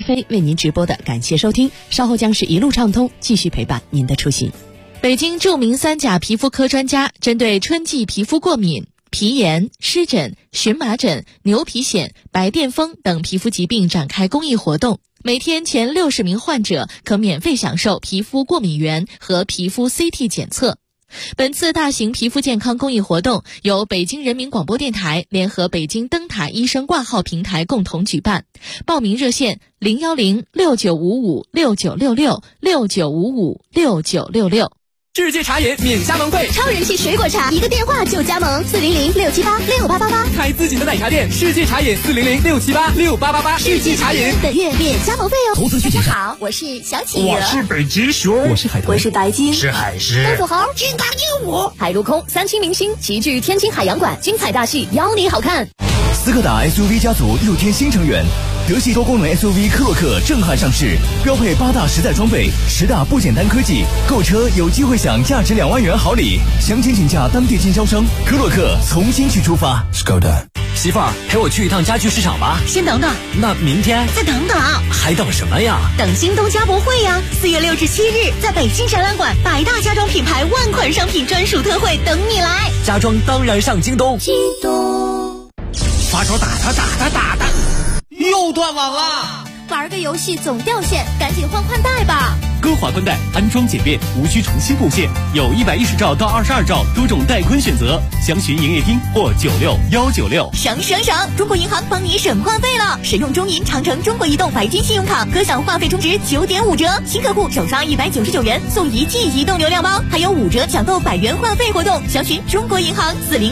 飞为您直播的，感谢收听，稍后将是一路畅通，继续陪伴您的出行。北京著名3甲皮肤科专家针对春季皮肤过敏、皮炎、湿疹、荨麻疹、牛皮癣、白癜风等皮肤疾病展开公益活动，每天前60名患者可免费享受皮肤过敏原和皮肤 CT 检测。本次大型皮肤健康公益活动由北京人民广播电台联合北京灯塔医生挂号平台共同举办，报名热线0106955696669556966。 世界茶饮免加盟费， 超人气水果茶，一个电话就加盟，400-678-6888。 开自己的奶茶店，世界茶饮400-678-6888。世界茶饮本月免加盟费哦。 投资需谨慎。 好，我是小企鹅， 我是北极熊， 我是海豚， 我是白鲸， 是海狮， 豆腐猴，金刚鹦鹉，海陆空3期明星齐聚天津海洋馆，精彩大戏邀你好看。 斯柯达 SUV 家族6添新成员，德系多功能 SUV 科洛克震撼上市，标配8大实在装备，10大不简单科技，购车有机会享价值2万元好礼。详情请假当地经销商。科洛克从新区出发。 Skoda。媳妇儿，陪我去一趟家具市场吧。 先等等， 那明天再等等， 还等什么呀？ 等京东家博会呀！4月6至7日，在北京展览馆，100大家装品牌万款商品专属特惠等你来。 家装当然上京东。 京东发烧打他，又断网了。 玩个游戏总掉线，赶紧换宽带吧。 歌华宽带安装简便，无需重新布线，有110兆到22兆多种带宽选择，详询营业厅或96196。 省！中国银行帮你省话费了，使用中银长城中国移动白金信用卡，可享话费充值9.5折，新客户首刷199元送1 G 移动流量包，还有5折抢购100元话费活动，详询中国银行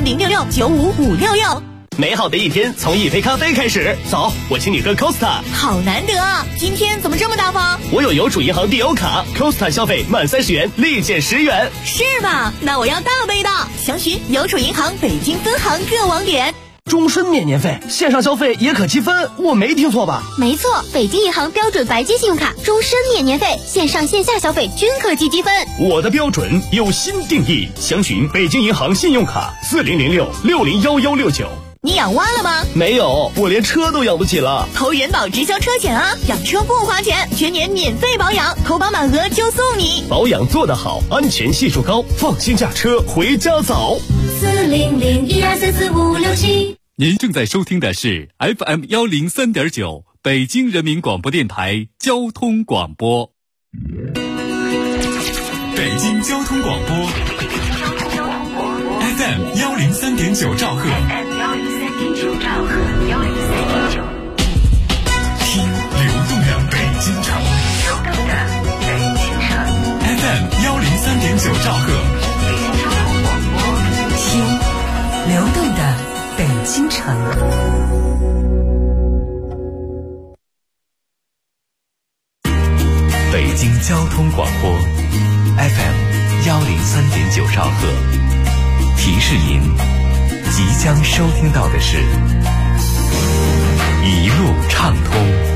40066955566。 美好的一天从一杯咖啡开始，走，我请你喝 Costa。 好难得啊，今天怎么这么大方？ 我有邮储银行地欧卡 ，Costa 消费满30元立减10元。 是吗？那我要大杯的，详询邮储银行北京分行各网点。 终身免年费，线上消费也可积分，我没听错吧？ 没错，北京银行标准白金信用卡终身免年费，线上线下消费均可积积分。 我的标准有新定义，详询北京银行信用卡4006601169。 你养蛙了吗？ 没有，我连车都养不起了。 投人保直销车险啊，养车不花钱，全年免费保养，投保满额就送你。 保养做得好，安全系数高，放心驾车回家早。 40012344567。 您正在收听的是 FM103.9 北京人民广播电台交通广播。 北京交通广播 FM103.9 兆赫。听流动的北京城。FM103.9 兆赫。 听流动的北京城。 北京交通广播 FM103.9 兆赫。提示您，即将收听到的是一路畅通。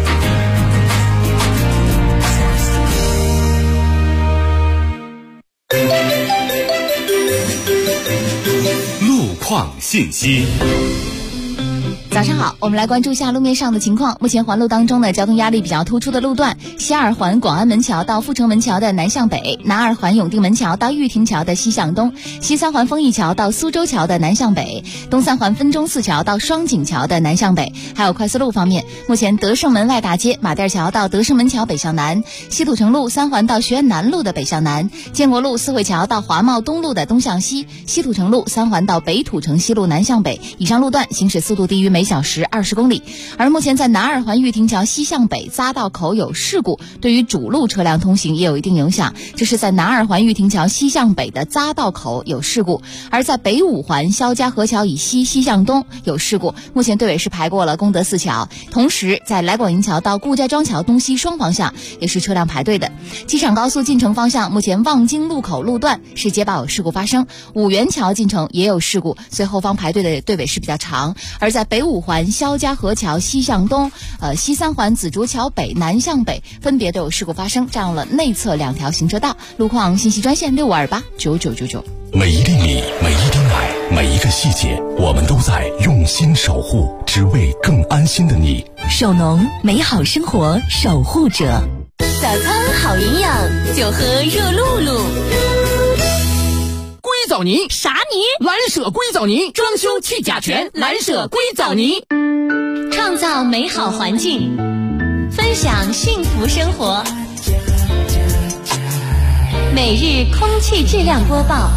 路况信息。 早上好，我们来关注一下路面上的情况。目前环路当中呢，交通压力比较突出的路段，西二环广安门桥到阜成门桥的南向北，南二环永定门桥到玉亭桥的西向东，西三环丰益桥到苏州桥的南向北，东三环分钟寺桥到双井桥的南向北。还有快速路方面，目前德胜门外大街马甸桥到德胜门桥北向南，西土城路3环到学院南路的北向南，建国路四惠桥到华贸东路的东向西，西土城路3环到北土城西路南向北。以上路段行驶速度低于每小时20公里。而目前在南二环玉亭桥西向北匝道口有事故，对于主路车辆通行也有一定影响。这是在南二环玉亭桥西向北的匝道口有事故，而在北五环肖家河桥以西西向东有事故，目前队尾是排过了功德寺桥。同时在来广营桥到顾家庄桥东西双方向也是车辆排队的。机场高速进城方向，目前望京路口路段是街道有事故发生，五元桥进城也有事故，所以后方排队的队尾是比较长。而在北五环肖家河桥西向东、西三环紫竹桥北南向北分别都有事故发生，占用了内侧2条行车道。路况信息专线65289999。 每一厘米，每一丁奶，每一个细节，我们都在用心守护，只为更安心的你。 手农美好生活守护者。 早餐好营养，就喝热露露。 硅藻泥啥泥？ 蓝舍硅藻泥，装修去甲醛，蓝舍硅藻泥。 创造美好环境，分享幸福生活。每日空气质量播报。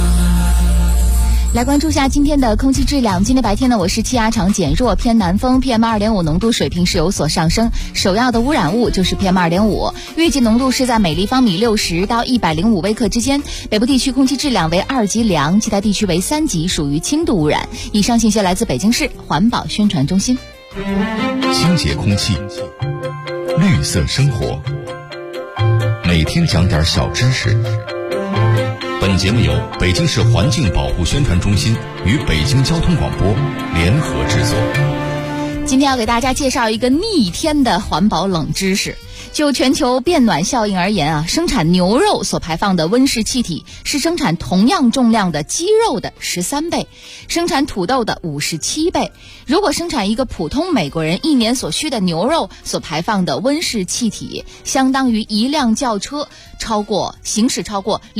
来关注一下今天的空气质量。今天白天呢，我市气压场减弱，偏南风， PM2.5 浓度水平是有所上升，首要的污染物就是 PM2.5， 预计浓度是在每立方米60到105微克之间。北部地区空气质量为2级良，其他地区为3级，属于轻度污染。以上信息来自北京市环保宣传中心。 清洁空气，绿色生活，每天讲点小知识。本节目由北京市环境保护宣传中心与北京交通广播联合制作。 今天要给大家介绍一个逆天的环保冷知识。就全球变暖效应而言生产牛肉所排放的温室气体是生产同样重量的鸡肉的13倍，生产土豆的57倍。如果生产一个普通美国人1年所需的牛肉所排放的温室气体，相当于一辆轿车行驶超过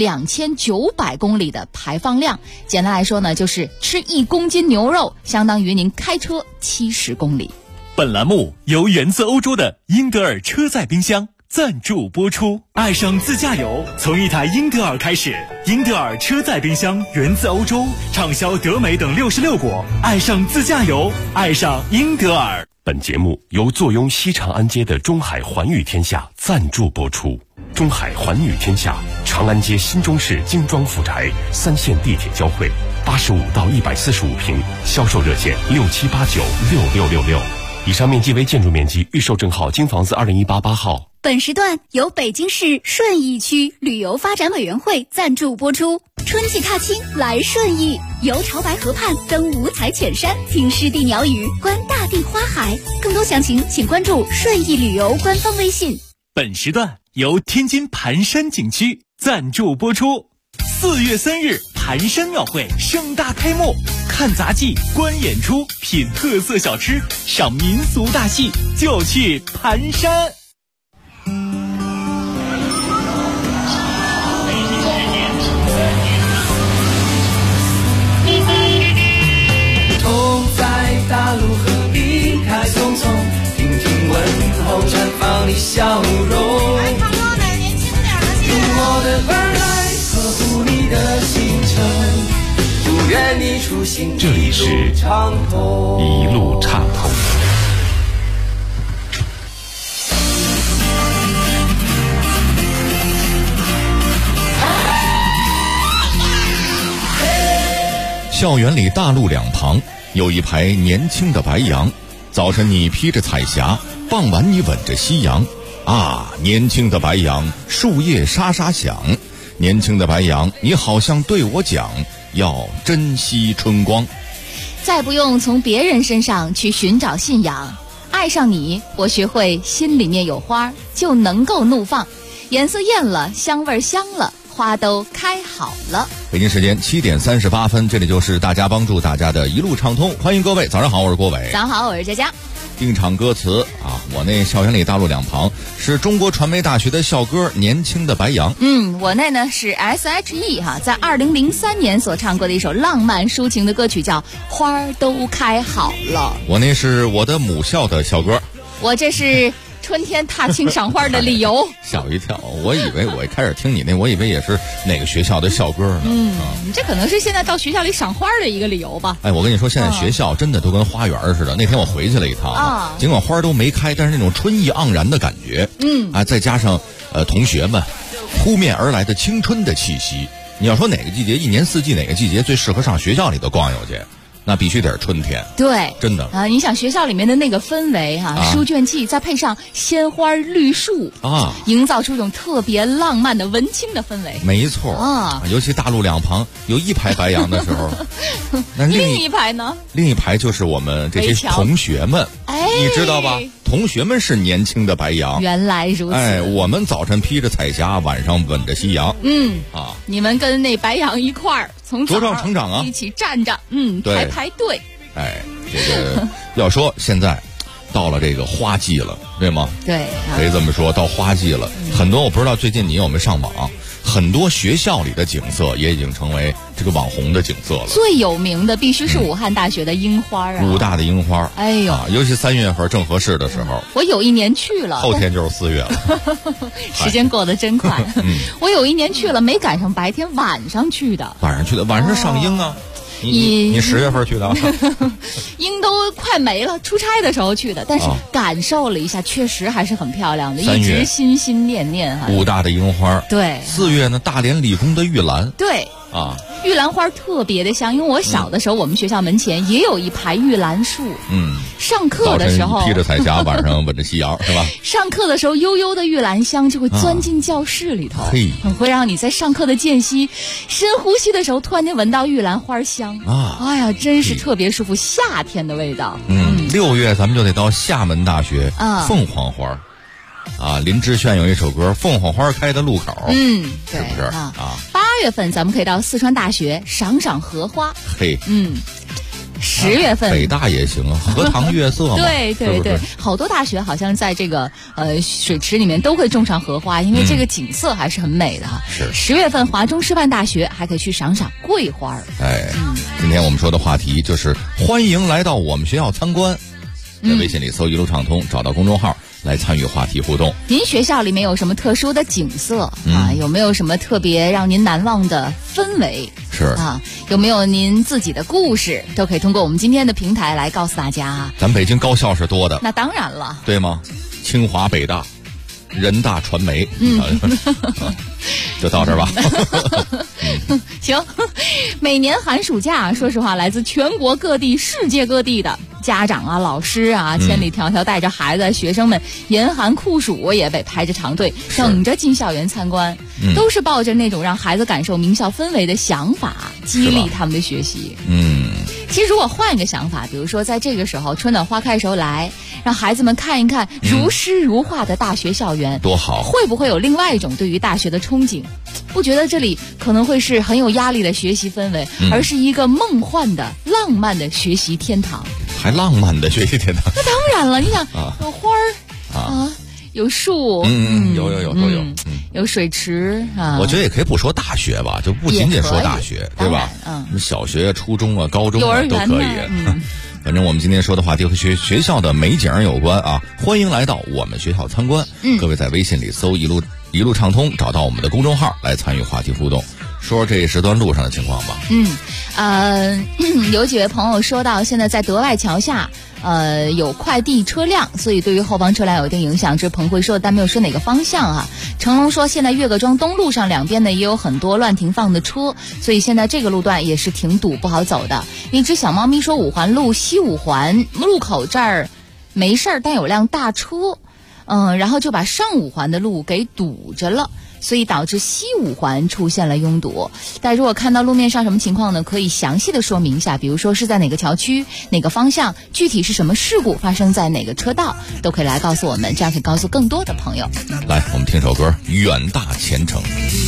2900公里的排放量。简单来说呢，就是吃1公斤牛肉相当于您开车70公里。 本栏目由源自欧洲的英德尔车载冰箱赞助播出。爱上自驾游，从一台英德尔开始。英德尔车载冰箱源自欧洲，畅销德美等66国。爱上自驾游，爱上英德尔。本节目由坐拥西长安街的中海环宇天下赞助播出。中海环宇天下，长安街新中式精装复宅，3线地铁交汇，85到145平，销售热线67896666。以上面积为建筑面积，预售证号京房子20188号。 本时段由北京市顺义区旅游发展委员会赞助播出。春季踏青来顺义，游潮白河畔，登五彩浅山，听湿地鸟语，观大地花海。更多详情请关注顺义旅游官方微信。 本时段由天津盘山景区赞助播出。4月3日，盘山庙会盛大开幕，看杂技、观演出、品特色小吃、赏民俗大戏，就去盘山。 同在大陆何必开匆匆，听听问候，绽放你笑容。用我的耳来呵护你的行程，祝愿你出行这里是一路畅通。 校园里大路两旁有一排年轻的白杨，早晨你披着彩霞，傍晚你吻着夕阳。啊，年轻的白杨，树叶沙沙响，年轻的白杨，你好像对我讲，要珍惜春光。 再不用从别人身上去寻找信仰，爱上你，我学会心里面有花就能够怒放，颜色艳了，香味香了，花都开好了。 北京时间7点38分，这里就是大家帮助大家的一路畅通，欢迎各位，早上好，我是郭伟。 早上好，我是佳佳。 定场歌词啊，我那校园里大路两旁是中国传媒大学的校歌《年轻的白杨》。 我那呢是 S.H.E 在2003年所唱过的一首浪漫抒情的歌曲，叫《花都开好了》。 我那是我的母校的校歌。 我这是春天踏青赏花的理由。 吓我一跳，我以为我一开始听你那，我以为也是哪个学校的校歌呢。 你这可能是现在到学校里赏花的一个理由吧。 哎，我跟你说，现在学校真的都跟花园似的。那天我回去了一趟尽管花都没开，但是那种春意盎然的感觉，再加上同学们扑面而来的青春的气息。你要说哪个季节，一年四季哪个季节最适合上学校里头逛悠去？那必须得是春天。 对， 真的你想学校里面的那个氛围书卷气再配上鲜花绿树营造出一种特别浪漫的文青的氛围。 没错尤其大路两旁有一排白杨的时候那另一排呢？ 另一排就是我们这些同学们，你知道吧？同学们是年轻的白杨。 原来如此。 我们早晨披着彩霞，晚上吻着夕阳。 你们跟那白杨一块儿从茁壮成长一起站着，排队。 这个要说现在到了这个花季了，对吗？ 对， 可以这么说，到花季了，很多我不知道最近你有没有上网，很多学校里的景色也已经成为这个网红的景色了。 最有名的必须是武汉大学的樱花啊， 武大的樱花， 哎呦， 尤其3月份正合适的时候。 我有一年去了， 后天就是4月了， 时间过得真快。我有一年去了，没赶上白天，晚上去的。 晚上上樱啊。你10月份去的啊？ 樱都快没了，出差的时候去的，但是感受了一下，确实还是很漂亮的，一直心心念念哈。 武大的樱花， 对。 4月呢，大连理工的玉兰， 对啊， 玉兰花特别的香，因为我小的时候，我们学校门前也有一排玉兰树。上课的时候披着彩霞，晚上吻着夕阳，是吧？ 上课的时候，悠悠的玉兰香就会钻进教室里头，会让你在上课的间隙深呼吸的时候，突然间闻到玉兰花香啊！哎呀，真是特别舒服，夏天的味道。 6月咱们就得到厦门大学凤凰花。林志炫有一首歌《凤凰花开的路口》，是不是啊？8月份咱们可以到四川大学赏赏荷花。 嘿 ，10月份北大也行啊，荷塘月色嘛。 对对对，好多大学好像在这个水池里面都会种上荷花，因为这个景色还是很美的哈。 是 10月份华中师范大学还可以去赏赏桂花。 今天我们说的话题就是欢迎来到我们学校参观，在微信里搜一路畅通，找到公众号来参与话题互动。 您学校里面有什么特殊的景色有没有什么特别让您难忘的氛围？ 是有没有您自己的故事？都可以通过我们今天的平台来告诉大家。 咱北京高校是多的， 那当然了， 对吗？清华、北大、人大传媒，就到这儿吧。 行，每年寒暑假，说实话，来自全国各地、世界各地的家长啊、老师啊，千里迢迢带着孩子、学生们严寒酷暑也得排着长队，等着进校园参观，都是抱着那种让孩子感受名校氛围的想法，激励他们的学习。其实如果换一个想法，比如说在这个时候春暖花开的时候来，让孩子们看一看如诗如画的大学校园， 多好！ 会不会有另外一种对于大学的憧憬？不觉得这里可能会是很有压力的学习氛围，而是一个梦幻的、浪漫的学习天堂。 还浪漫的学习天堂？ 那当然了，你想有花儿有树， 有都有， 有水池我觉得也可以不说大学吧，就不仅仅说大学，对吧？小学、初中啊、高中啊都可以。反正我们今天说的话题和学校的美景有关啊，欢迎来到我们学校参观。各位在微信里搜一路畅通，找到我们的公众号来参与话题互动。说这10段路上的情况吧。 有几位朋友说到，现在在德外桥下，有快递车辆，所以对于后方车辆有一定影响。这是彭辉说的，但没有说哪个方向啊。成龙说，现在岳各庄东路上两边呢也有很多乱停放的车，所以现在这个路段也是挺堵，不好走的。一只小猫咪说，五环路西五环路口这儿没事儿，但有辆大车，然后就把上五环的路给堵着了。所以导致西五环出现了拥堵。但如果看到路面上什么情况呢，可以详细的说明一下，比如说是在哪个桥区、哪个方向，具体是什么事故发生在哪个车道，都可以来告诉我们，这样可以告诉更多的朋友。 来，我们听首歌《远大前程》。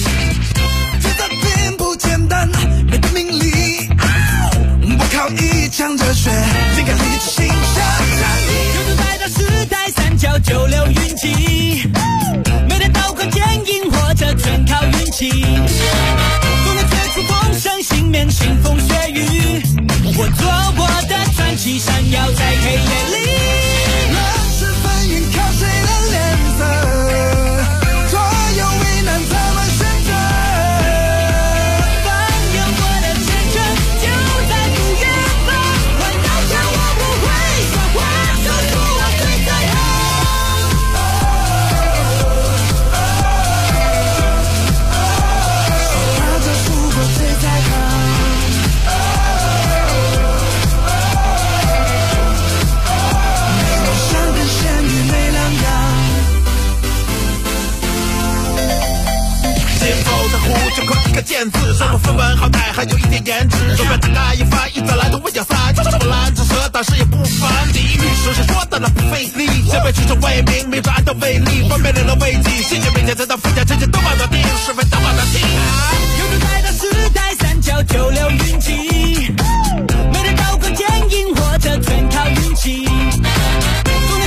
并不简单，没的命理，不靠一腔热血，灵感力气象战役，有种代表时代三角96运气，每天都靠坚硬或者全靠运气，总能吹出风声，幸免腥风血雨，我做我的传奇，闪耀在黑夜里，乱世纷纭靠谁的脸色，左右为难怎么选择，反映我的前程就在不远方，换刀枪我不会说话，守住我最在行，拿着出国最在行，梦想跟咸鱼没两样， 紧走的湖就靠一个剑字，生活分文好歹还有一点颜值，手表大概一翻一早来都问叫仨，就是不拦着蛇，但是也不烦地狱，是谁说的那不费力，先辈出身为民，明着按照为例，方便人了危机，新年每天再到附加这些都把它定，是非都把它定， 有种代表时代三角96运气，每天都靠坚硬或者全靠运气，总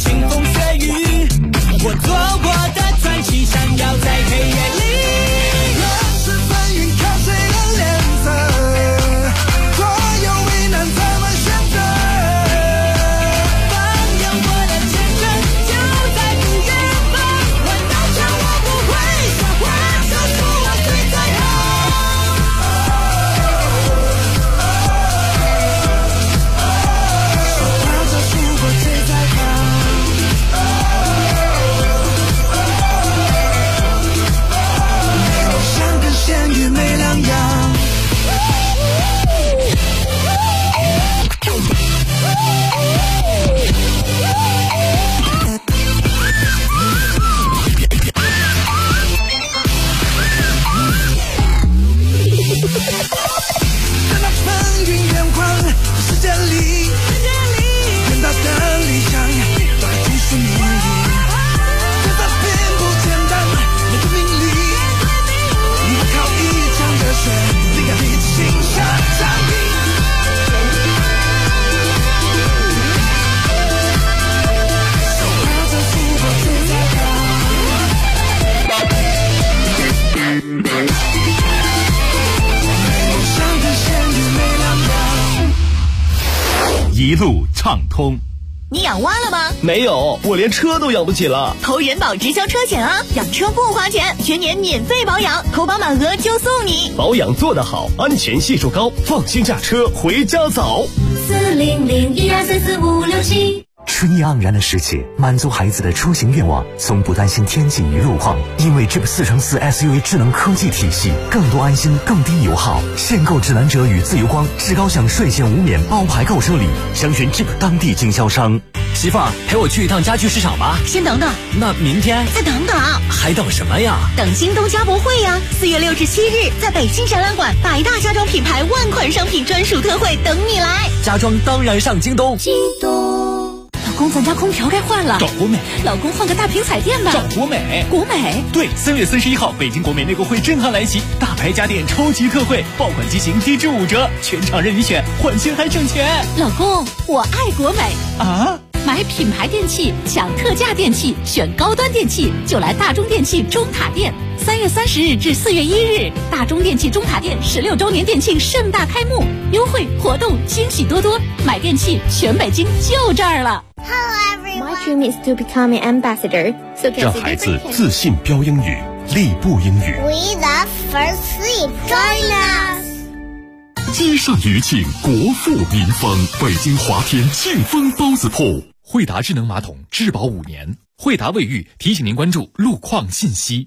腥风血雨，我做过的传奇闪耀在黑夜里。 乱世纷纭看谁的脸色，所有为难怎么选择？ 放掉我的前程就在不远方，换刀枪我不会说话，这是我最在行。 说话这是我最在行。像根咸鱼没两样。在那风云变幻的世界里，远大的理想都还继续努力。这它并不简单，面对名利，你我靠一腔热血，力量一起行下战役。说话这是我最在行。像根咸鱼没两样。 一路畅通。 你养蛙了吗？ 没有，我连车都养不起了。 投人保直销车险啊，养车不花钱，全年免费保养，投保满额就送你。 保养做得好，安全系数高，放心驾车回家早。 40012344567。 春意盎然的时节，满足孩子的出行愿望，从不担心天气与路况，因为 Jeep 4×4 SUV 智能科技体系，更多安心，更低油耗。限购智囊者与自由光至高享税前无免包牌购车礼，详询 Jeep 当地经销商。 媳妇儿，陪我去一趟家具市场吧。 先等等， 那明天再等等， 还等什么呀？ 等京东家博会呀！4月6至7日，在北京展览馆，百大家装品牌万款商品专属特惠等你来。 家装当然上京东。 京东。 老公，咱家空调该换了， 找国美。 老公，换个大屏彩电吧， 找国美。 国美。 对，3月31号，北京国美内购会震撼来袭，大牌家电超级特惠，爆款机型低至5折，全场任你选，换新还省钱。 老公，我爱国美啊！ 买品牌电器，抢特价电器，选高端电器，就来大中电器中塔店。3月30日至4月1日，大中电器中塔店16周年店庆盛大开幕，优惠活动惊喜多多，买电器全北京就这儿了。 My dream is to become an ambassador. So 让孩子自信标英语，立步英语。 We love first sleep. Join us. 街上余庆，国富民丰，北京华天庆丰包子铺。 惠达智能马桶质保5年，惠达卫浴提醒您关注路况信息。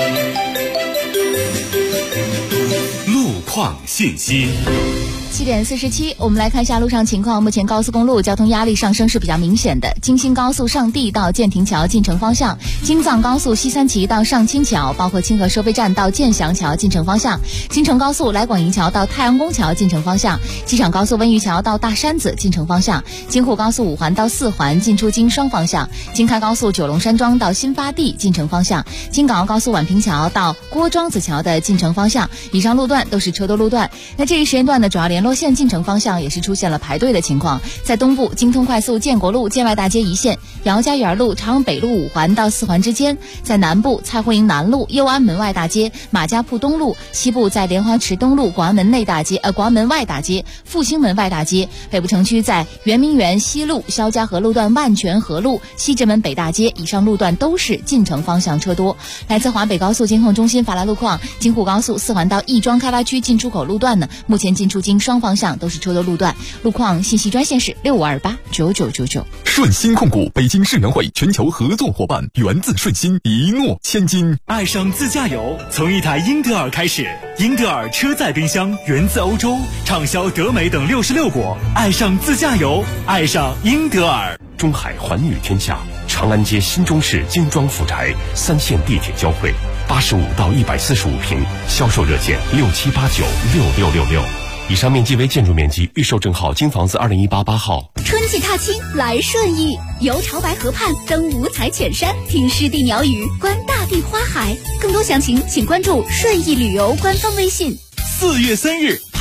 路况信息。 7点47，我们来看一下路上情况。目前高速公路交通压力上升是比较明显的。京新高速上地到建亭桥进城方向，京藏高速西三旗到上清桥，包括清河收费站到建祥桥进城方向，京承高速来广营桥到太阳宫桥进城方向，机场高速温榆桥到大山子进城方向，京沪高速五环到4环进出京双方向，京开高速九龙山庄到新发地进城方向，京港澳高速宛平桥到郭庄子桥的进城方向。以上路段都是车多路段。那这一时间段呢，主要联络线进城方向也是出现了排队的情况。在东部，京通快速建国路建外大街一线，姚家园路朝阳北路5环到4环之间；在南部，蔡慧营南路右安门外大街、马家铺东路；西部在莲花池东路广安门外大街、复兴门外大街；北部城区在圆明园西路、肖家河路段万泉河路、西直门北大街。以上路段都是进城方向车多。来自华北高速监控中心发来路况，京沪高速4环到亦庄开发区进出口路段呢，目前进出京双方向都是车多路段。路况信息专线是65289999。 顺鑫控股北京世能会全球合作伙伴，源自顺鑫，一诺千金。 爱上自驾游，从一台英德尔开始。英德尔车载冰箱源自欧洲，畅销德美等66国。爱上自驾游，爱上英德尔。 中海寰宇天下，长安街新中式精装府宅，3线地铁交汇，85到145平，销售热线67896666。以上面积为建筑面积，预售证号京房子2018-8号。 春季踏青来顺义，游潮白河畔，登五彩浅山，听湿地鸟语，观大地花海。更多详情请关注顺义旅游官方微信。 4月3日。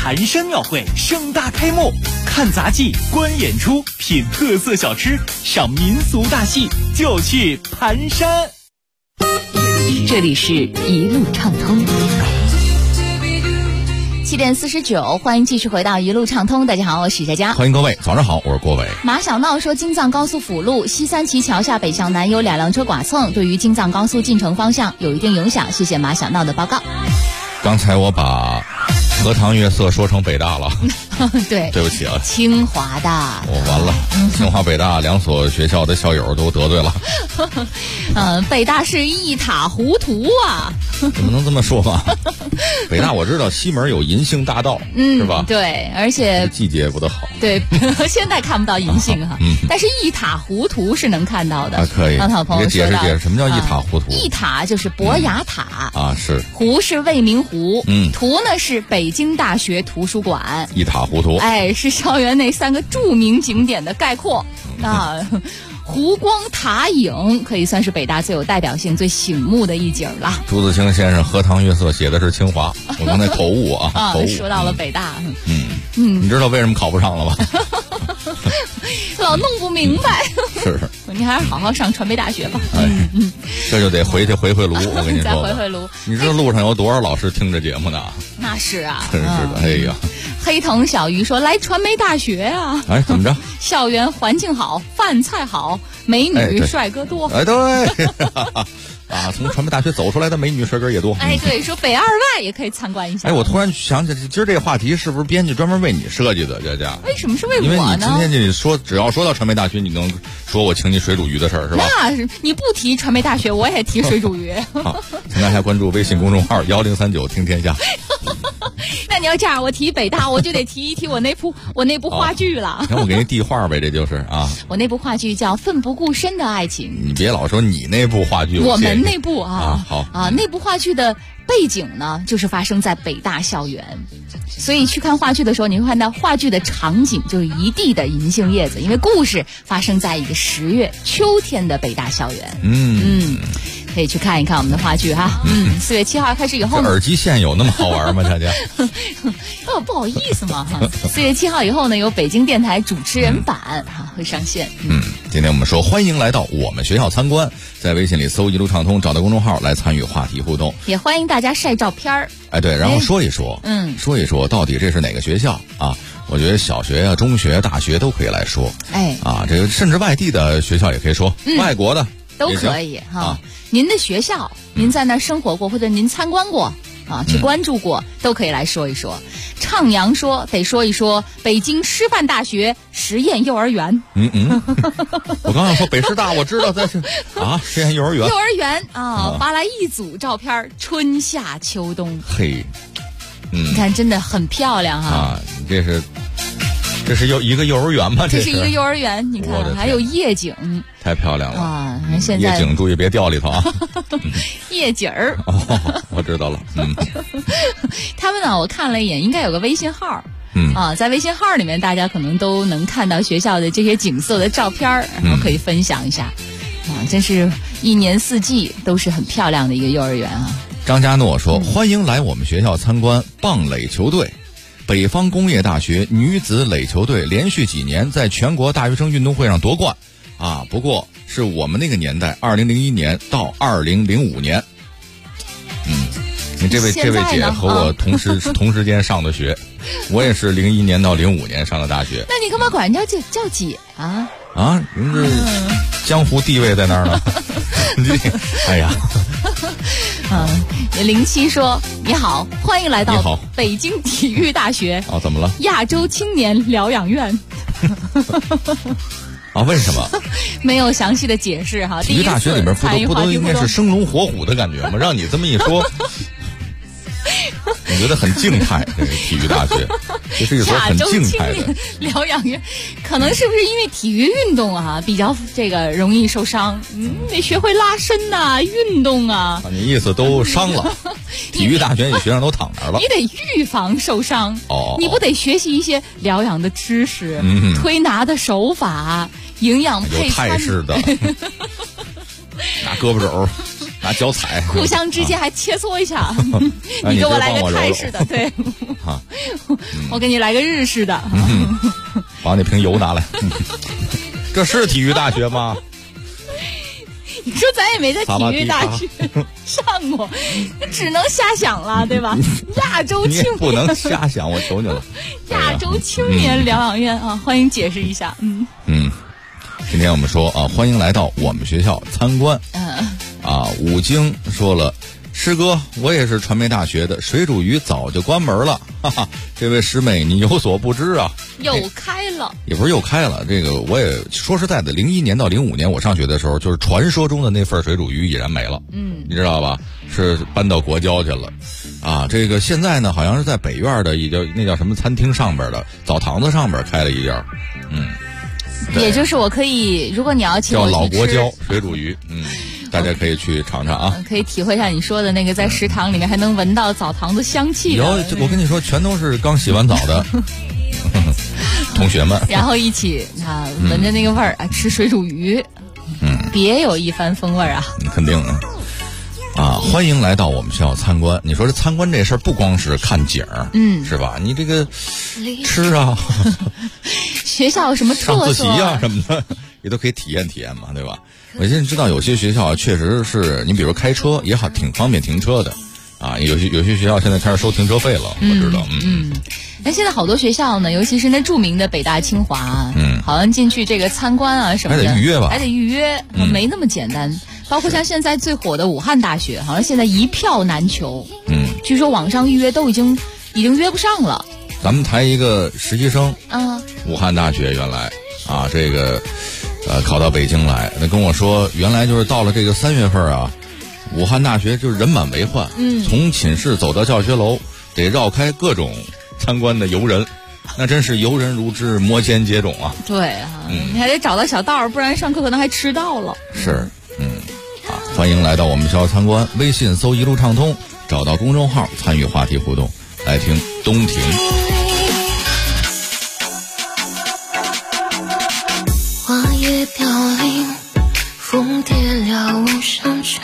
盘山庙会盛大开幕，看杂技、观演出、品特色小吃、赏民俗大戏，就去盘山。 这里是一路畅通。 7点49，欢迎继续回到一路畅通。大家好，我是佳佳。 欢迎各位，早上好，我是郭伟。 马小闹说，京藏高速辅路西三旗桥下北向南有2辆车剐蹭，对于京藏高速进程方向有一定影响。谢谢马小闹的报告。 刚才我把荷塘月色说成北大了， 对， 对不起啊， 清华的， 我完了，清华北大2所学校的校友都得罪了。 北大是一塌糊涂啊！ 怎么能这么说吧？北大我知道西门有银杏大道，是吧？ 对，而且季节不得好。 对，现在看不到银杏哈，但是一塌糊涂是能看到的。 可以。 刚才我朋友说到， 解释什么叫一塌糊涂？ 一塔就是博雅塔啊，是。 湖是未名湖，图呢是北京大学图书馆。 一塌糊涂， 哎，是校园内3个著名景点的概括啊。湖光塔影可以算是北大最有代表性、最醒目的一景了。 朱自清先生《荷塘月色》写的是清华，我刚才口误啊，口误说到了北大。 你知道为什么考不上了吗？ 老弄不明白。 是， 你还是好好上传媒大学吧。 这就得回炉，我跟你说。 再回炉。 你知道路上有多少老师听着节目呢？ 那是啊， 真是的，哎呀。 黑藤小鱼说：“来传媒大学啊！ 哎，怎么着？ 校园环境好，饭菜好，美女帅哥多。 哎，对。啊，从传媒大学走出来的美女帅哥也多。 哎，对，说北2外也可以参观一下。 哎，我突然想起来，今儿这个话题是不是编辑专门为你设计的，佳佳？ 为什么是为我呢？ 因为你今天就说，只要说到传媒大学，你能说我请你水煮鱼的事儿是吧？ 那是你不提传媒大学，我也提水煮鱼。 好，请大家关注微信公众号1039听天下。 那你要这样，我提北大，我就得提一提我那部话剧了。 你看我给你递话呗，这就是啊。 我那部话剧叫《奋不顾身的爱情》。 你别老说你那部话剧， 我们那部啊， 好啊，那部话剧的背景呢，就是发生在北大校园。所以去看话剧的时候，你会看到话剧的场景就是一地的银杏叶子，因为故事发生在一个10月秋天的北大校园。可以去看一看我们的话剧哈。4月7号开始以后呢， 耳机线有那么好玩吗？大家？ 不好意思嘛哈。4月7号以后呢，有北京电台主持人版会上线。 今天我们说欢迎来到我们学校参观，在微信里搜一路畅通，找到公众号来参与话题互动， 也欢迎大家晒照片儿。 哎，对，然后说一说，说一说到底这是哪个学校啊？我觉得小学啊、中学、大学都可以来说。哎，啊，这个甚至外地的学校也可以说，外国的都可以哈。您的学校，您在那儿生活过，或者您参观过啊，去关注过，都可以来说一说。畅阳说得说一说北京师范大学实验幼儿园。 我刚刚说北师大，我知道在是啊，实验幼儿园。 幼儿园啊，发来一组照片，春夏秋冬。 嘿， 你看真的很漂亮哈。 啊，这是一个幼儿园吗？ 这是一个幼儿园，你看还有夜景， 太漂亮了啊！现在夜景注意别掉里头啊。 夜景儿， 我知道了。 他们呢，我看了一眼，应该有个微信号。在微信号里面，大家可能都能看到学校的这些景色的照片，然后可以分享一下。真是一年四季都是很漂亮的一个幼儿园啊。 张家诺说：“欢迎来我们学校参观棒垒球队。北方工业大学女子垒球队连续几年在全国大学生运动会上夺冠啊，不过是我们那个年代2001年到2005年。你这位姐和我同时间上的学，我也是01年到05年上的大学。 那你干嘛管人家叫姐啊？ 啊，人这江湖地位在那儿呢。哎呀。 07说你好，欢迎来到北京体育大学。 怎么了？ 亚洲青年疗养院。 为什么？ 没有详细的解释哈。 体育大学里面不都应该是生龙活虎的感觉吗？让你这么一说。我觉得很静态，这个体育大学，这是一所很静态的疗养院。可能是不是因为体育运动啊比较这个容易受伤？得学会拉伸呐，运动啊。 你意思都伤了，体育大学你学生都躺那儿了。 你得预防受伤你不得学习一些疗养的知识、推拿的手法、营养配餐。 有泰式的，拿胳膊肘拿脚踩， 互相之间还切磋一下。你给我来个泰式的，对，我给你来个日式的。 把那瓶油拿来。这是体育大学吗？ 你说咱也没在体育大学上过，只能瞎想了，对吧？亚洲青年不能瞎想，我求你了。 亚洲青年疗养院啊，欢迎解释一下。 今天我们说啊，欢迎来到我们学校参观。武京说了，师哥，我也是传媒大学的，水煮鱼早就关门了，哈哈，这位师妹你有所不知啊， 又开了， 也不是又开了，这个我也说实在的，01年到05年我上学的时候，就是传说中的那份水煮鱼已然没了，你知道吧？是搬到国交去了，这个现在呢，好像是在北院的那叫什么餐厅上边的澡堂子上边开了一家， 也就是我可以，如果你要请我去吃， 叫老国交水煮鱼，大家可以去尝尝啊， 可以体会一下你说的那个在食堂里面还能闻到澡堂子香气的。 我跟你说，全都是刚洗完澡的同学们， 然后一起闻着那个味儿吃水煮鱼，别有一番风味啊！ 肯定的。欢迎来到我们学校参观。你说这参观这事儿不光是看景儿，是吧？你这个吃啊， 学校有什么特色？ 上自习啊什么的，也都可以体验体验嘛，对吧？我现在知道有些学校确实是你比如开车也好，挺方便停车的，有些学校现在开始收停车费了，我知道。 那现在好多学校呢，尤其是那著名的北大清华，好像进去这个参观啊什么的， 还得预约吧？ 还得预约，没那么简单。包括像现在最火的武汉大学，好像现在一票难求。据说网上预约都已经约不上了。 咱们台一个实习生，武汉大学原来这个考到北京来，那跟我说，原来就是到了这个3月份啊，武汉大学就是人满为患，从寝室走到教学楼，得绕开各种参观的游人，那真是游人如织，摩肩接踵啊。 对你还得找到小道儿，不然上课可能还迟到了。 是，欢迎来到我们学校参观，微信搜一路畅通，找到公众号参与话题互动，来听东庭。 花叶凋零，风跌了无声去，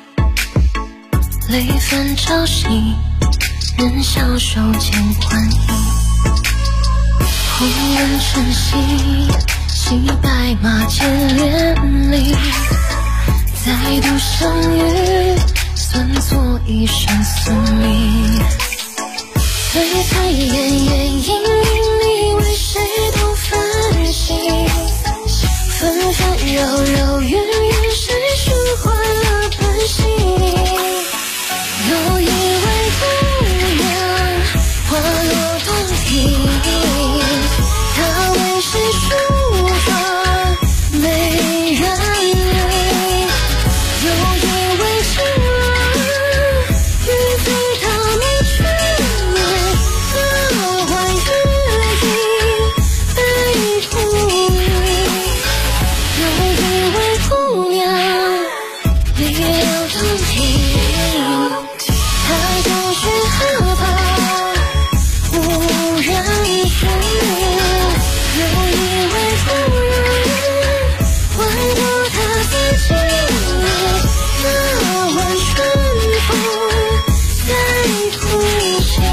泪泛潮汐，人消手间欢迎。红颜晨曦，骑白马见连理，再度相遇，算作一生宿命。推推延延，因你为谁都烦心，纷纷扰扰，远远谁寻换了本性。有一位姑娘，花落洞庭，她为谁梳妆美人灵。有一位情人，欲飞他们去，何欢月影悲哭影。有一位姑娘，离了洞庭，她就去何方，无人寻。有一位故人，换得她自己，那晚春风在哭泣。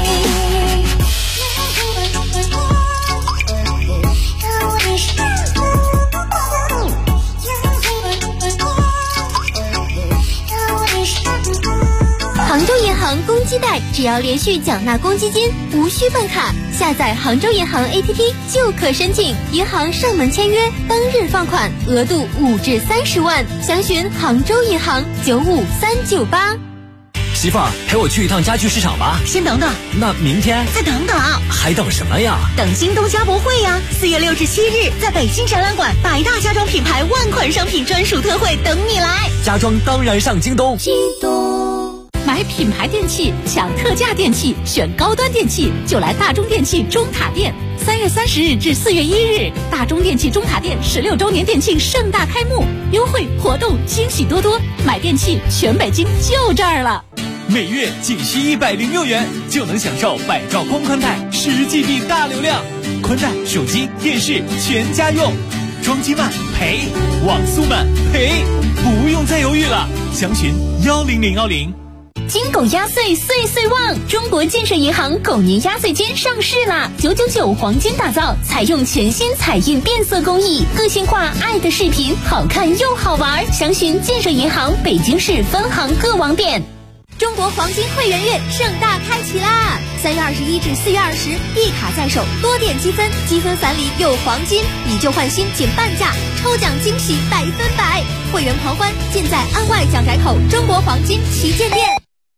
杭州银行公积贷，只要连续缴纳公积金，无需办卡，下载杭州银行 APP 就可申请。银行上门签约，当日放款，额度5至30万。详询杭州银行95398。 媳妇儿，陪我去一趟家具市场吧。 先等等， 那明天再等等， 还等什么呀？ 等京东家博会呀！4月6至7日，在北京展览馆，100大家装品牌万款商品专属特惠等你来。 家装当然上京东。 京东买品牌电器，抢特价电器，选高端电器就来大中电器中塔店。3月30日至4月1日，大中电器中塔店16周年店庆盛大开幕，优惠活动惊喜多多，买电器全北京就这儿了。 每月仅需106元，就能享受百兆光宽带10GB 大流量，宽带、手机、电视全家用。 装机慢赔，网速慢赔，不用再犹豫了，详询10010。 金狗压岁岁岁旺！中国建设银行狗年压岁金上市啦！999黄金打造，采用全新彩印变色工艺，个性化爱的视频，好看又好玩。详询建设银行北京市分行各网点。 中国黄金会员月盛大开启啦！3月21至4月20，一卡在手，多点积分，积分返礼有黄金，以旧换新减半价，抽奖惊喜100分百，会员狂欢尽在安外蒋宅口中国黄金旗舰店。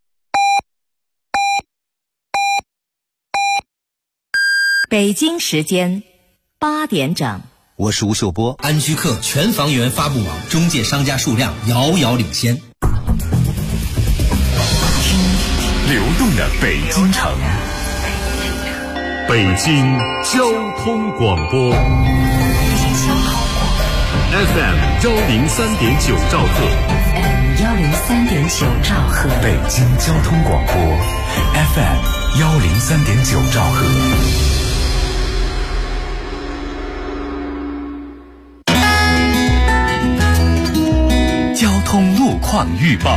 北京时间8点整， 我是吴秀波。安居客全房源发布网中介商家数量遥遥领先。 流动的北京城，北京交通广播 FM 103.9兆赫 103.9兆赫， 北京交通广播 FM 103.9兆赫。 交通路况预报。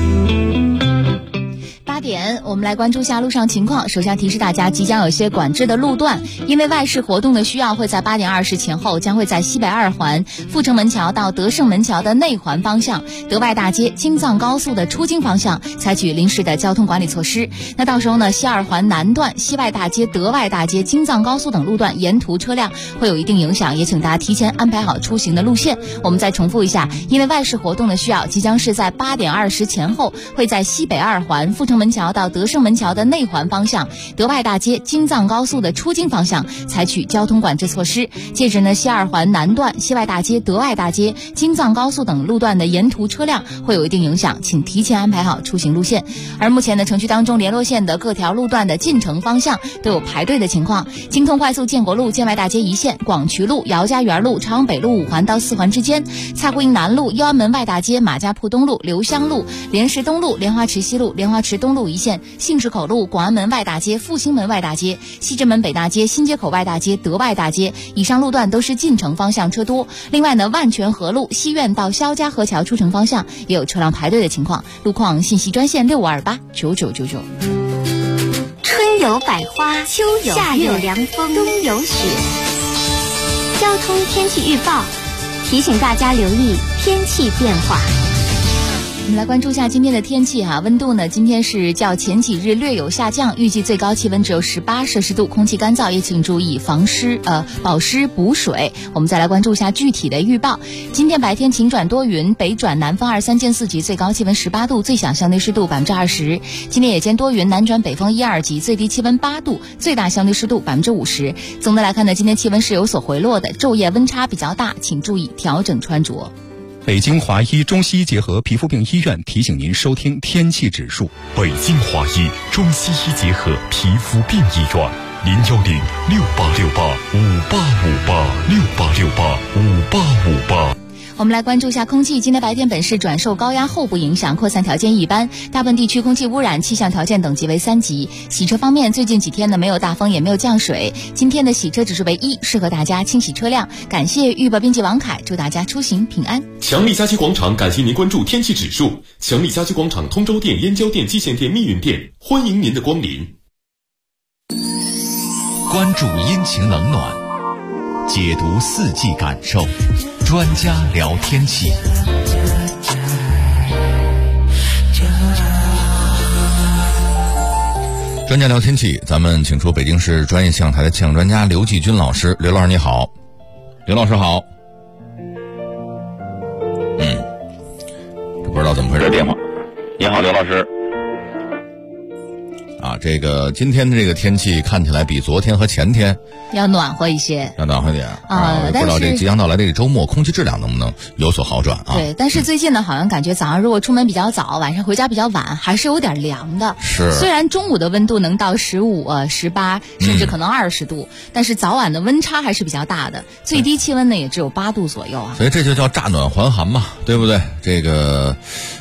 8点，我们来关注下路上情况。首先提示大家，即将有些管制的路段，因为外事活动的需要，会在8点20前后，将会在西北2环阜成门桥到德胜门桥的内环方向、德外大街京藏高速的出京方向采取临时的交通管理措施。那到时候呢，西2环南段、西外大街、德外大街、京藏高速等路段沿途车辆会有一定影响，也请大家提前安排好出行的路线。我们再重复一下，因为外事活动的需要，即将是在8点20前后，会在西北2环阜成门桥到德胜门桥的内环方向、德外大街、京藏高速的出京方向采取交通管制措施。届时呢，西2环南段、西外大街、德外大街、京藏高速等路段的沿途车辆会有一定影响，请提前安排好出行路线。而目前呢，城区当中联络线的各条路段的进城方向都有排队的情况。京通快速建国路、建外大街一线、广渠路、姚家园路、朝阳北路5环到4环之间、蔡胡营南路、右安门外大街、马家铺东路、刘香路、莲石东路、莲花池西路、莲花池东路一线、信市口路、广安门外大街、复兴门外大街、西直门北大街、新街口外大街、德外大街以上路段都是进城方向车多。另外呢，万泉河路西苑到肖家河桥出城方向也有车辆排队的情况。路况信息专线65289999。 春有百花，秋有夏有凉风，冬有雪。交通天气预报提醒大家留意天气变化。 我们来关注一下今天的天气温度呢，今天是较前几日略有下降，预计最高气温只有18摄氏度，空气干燥，也请注意保湿补水。我们再来关注一下具体的预报。今天白天晴转多云，北转南风23间4级，最高气温18度，最小相对湿度20%。今天夜间多云，南转北风1、2级，最低气温8度，最大相对湿度50%。总的来看呢，今天气温是有所回落的，昼夜温差比较大，请注意调整穿着。 北京华医中西医结合皮肤病医院提醒您收听天气指数。 北京华医中西医结合皮肤病医院，0106868585858 我们来关注一下空气。今天白天本市转受高压后部影响，扩散条件一般，大部分地区空气污染气象条件等级为3级。洗车方面，最近几天呢没有大风也没有降水，今天的洗车指数为1，适合大家清洗车辆。感谢预报编辑王凯，祝大家出行平安。 强力家居广场感谢您关注天气指数。强力家居广场通州店、燕郊店、蓟县店、密云店，欢迎您的光临。 关注阴晴冷暖，解读四季感受，专家聊天气。专家聊天气，咱们请出北京市专业气象台的气象专家刘继军老师。刘老师你好。刘老师好。不知道怎么回事， 电话。你好，刘老师。 这个今天的这个天气看起来比昨天和前天要暖和一些， 要暖和一点不知道这即将到来的这周末空气质量能不能有所好转啊？ 对，但是最近呢，好像感觉早上如果出门比较早，晚上回家比较晚，还是有点凉的。 是， 虽然中午的温度能到15、18，甚至可能20度，但是早晚的温差还是比较大的，最低气温呢也只有8度左右啊。 所以这就叫乍暖还寒嘛，对不对？这个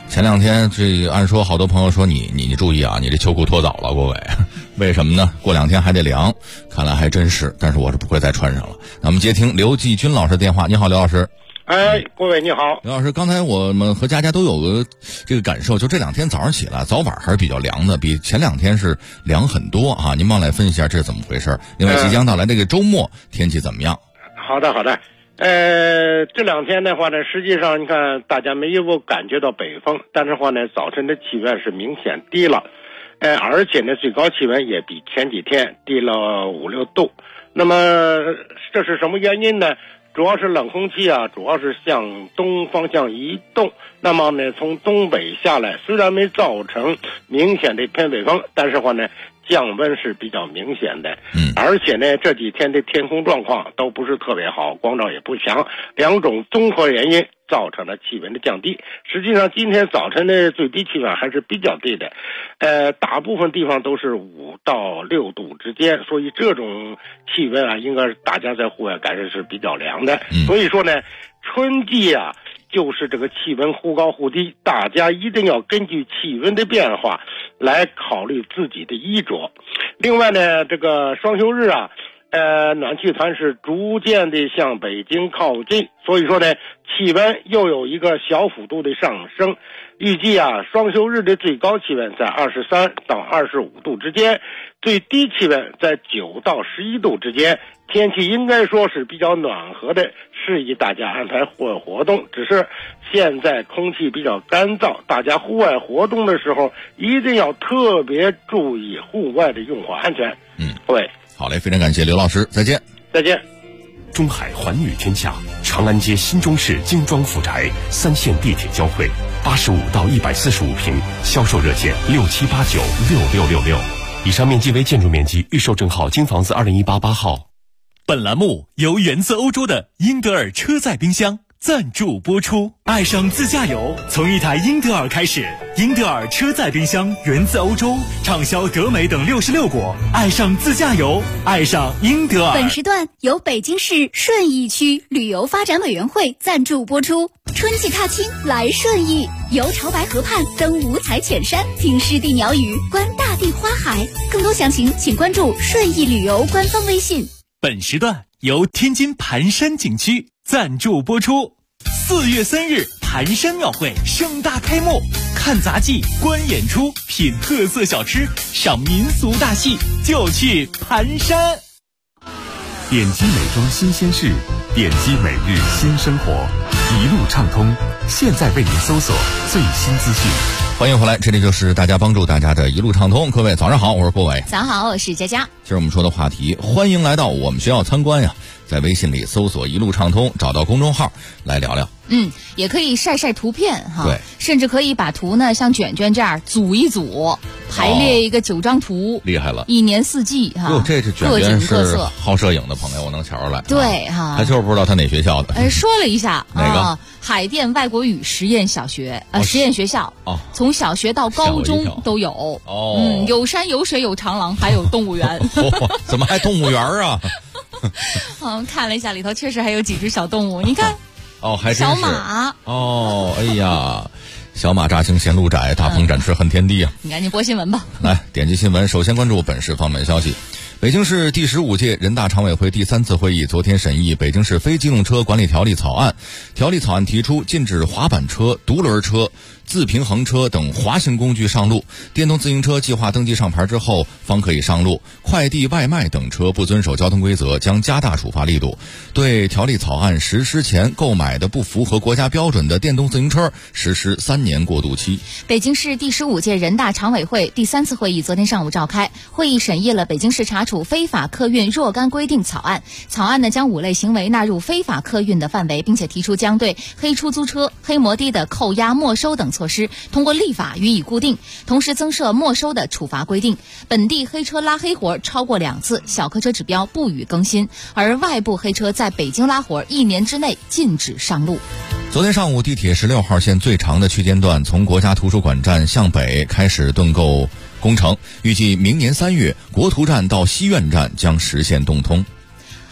前2天这按说好多朋友说你注意啊，你这秋裤脱早了，郭伟，为什么呢？过2天还得凉，看来还真是，但是我是不会再穿上了。那我们接听刘继军老师的电话。你好，刘老师。 哎，郭伟你好。 刘老师，刚才我们和佳佳都有个这个感受，就这2天早上起来早晚还是比较凉的，比前2天是凉很多啊。您帮来分析一下这是怎么回事？另外，即将到来这个周末天气怎么样？ 好的。这2天的话呢，实际上你看大家没有感觉到北风，但是话呢，早晨的气温是明显低了，而且呢，最高气温也比前几天低了5-6度。那么这是什么原因呢？主要是冷空气啊，主要是向东方向移动，那么呢，从东北下来，虽然没造成明显的偏北风，但是话呢，降温是比较明显的。而且呢，这几天的天空状况都不是特别好，光照也不强，2种综合原因造成了气温的降低。实际上今天早晨的最低气温还是比较低的，大部分地方都是5到6度之间，所以这种气温啊，应该大家在户外感受是比较凉的。所以说呢，春季啊，就是这个气温忽高忽低，大家一定要根据气温的变化来考虑自己的衣着。另外呢，这个双休日啊，暖气团是逐渐的向北京靠近，所以说呢，气温又有一个小幅度的上升。预计啊，双休日的最高气温在23到25度之间，最低气温在9到11度之间。天气应该说是比较暖和的，适宜大家安排户外活动。只是现在空气比较干燥，大家户外活动的时候一定要特别注意户外的用火安全。对， 好嘞，非常感谢刘老师，再见。 再见。 中海环宇天下，长安街新中式精装复宅，3线地铁交汇，85到145平，销售热线67896666。以上面积为建筑面积，预售证号京房子2018-8号。 本栏目由源自欧洲的英德尔车载冰箱赞助播出。爱上自驾游，从一台英德尔开始。英德尔车载冰箱源自欧洲，畅销德美等66国。爱上自驾游，爱上英德尔。 本时段由北京市顺义区旅游发展委员会赞助播出。春季踏青来顺义，游潮白河畔，登五彩浅山，听湿地鸟语，观大地花海。更多详情请关注顺义旅游官方微信。 本时段由天津盘山景区赞助播出。4月3日，盘山庙会盛大开幕，看杂技、观演出、品特色小吃、赏民俗大戏，就去盘山。 点击美妆新鲜事，点击每日新生活，一路畅通，现在为您搜索最新资讯。 欢迎回来，这里就是大家帮助大家的一路畅通。各位早上好，我是郭伟。 早上好，我是佳佳。 今儿我们说的话题，欢迎来到我们学校参观呀。在微信里搜索一路畅通，找到公众号来聊聊。 也可以晒晒图片哈， 对， 甚至可以把图呢像卷卷这样组一组，排列一个9张图， 厉害了， 一年四季哈。 这是卷卷是好摄影的朋友，我能瞧出来。 对哈， 他就是不知道他哪学校的。 说了一下哪个？ 海淀外国语实验小学实验学校从小学到高中都有。有山有水有长廊，还有动物园。 怎么还动物园啊？ 看了一下里头，确实还有几只小动物，你看。 还真是小马哎呀，小马乍行嫌路窄，大鹏展翅恨天地啊！ 你赶紧播新闻吧。 来，点击新闻，首先关注本市方面消息。北京市第15届人大常委会第3次会议昨天审议《北京市非机动车管理条例》草案。条例草案提出，禁止滑板车、独轮车、自平衡车等滑行工具上路，电动自行车计划登记上牌之后方可以上路。快递、外卖等车不遵守交通规则将加大处罚力度。对条例草案实施前购买的不符合国家标准的电动自行车实施3年过渡期。 北京市第15届人大常委会第3次会议昨天上午召开，会议审议了北京市查处非法客运若干规定草案。草案呢将5类行为纳入非法客运的范围，并且提出将对黑出租车、黑摩的的扣押、没收等措施通过立法予以固定，同时增设没收的处罚规定。本地黑车拉黑活超过2次，小客车指标不予更新，而外部黑车在北京拉活1年之内禁止上路。 昨天上午，地铁16号线最长的区间段从国家图书馆站向北开始盾构工程，预计明年3月国图站到西苑站将实现动通。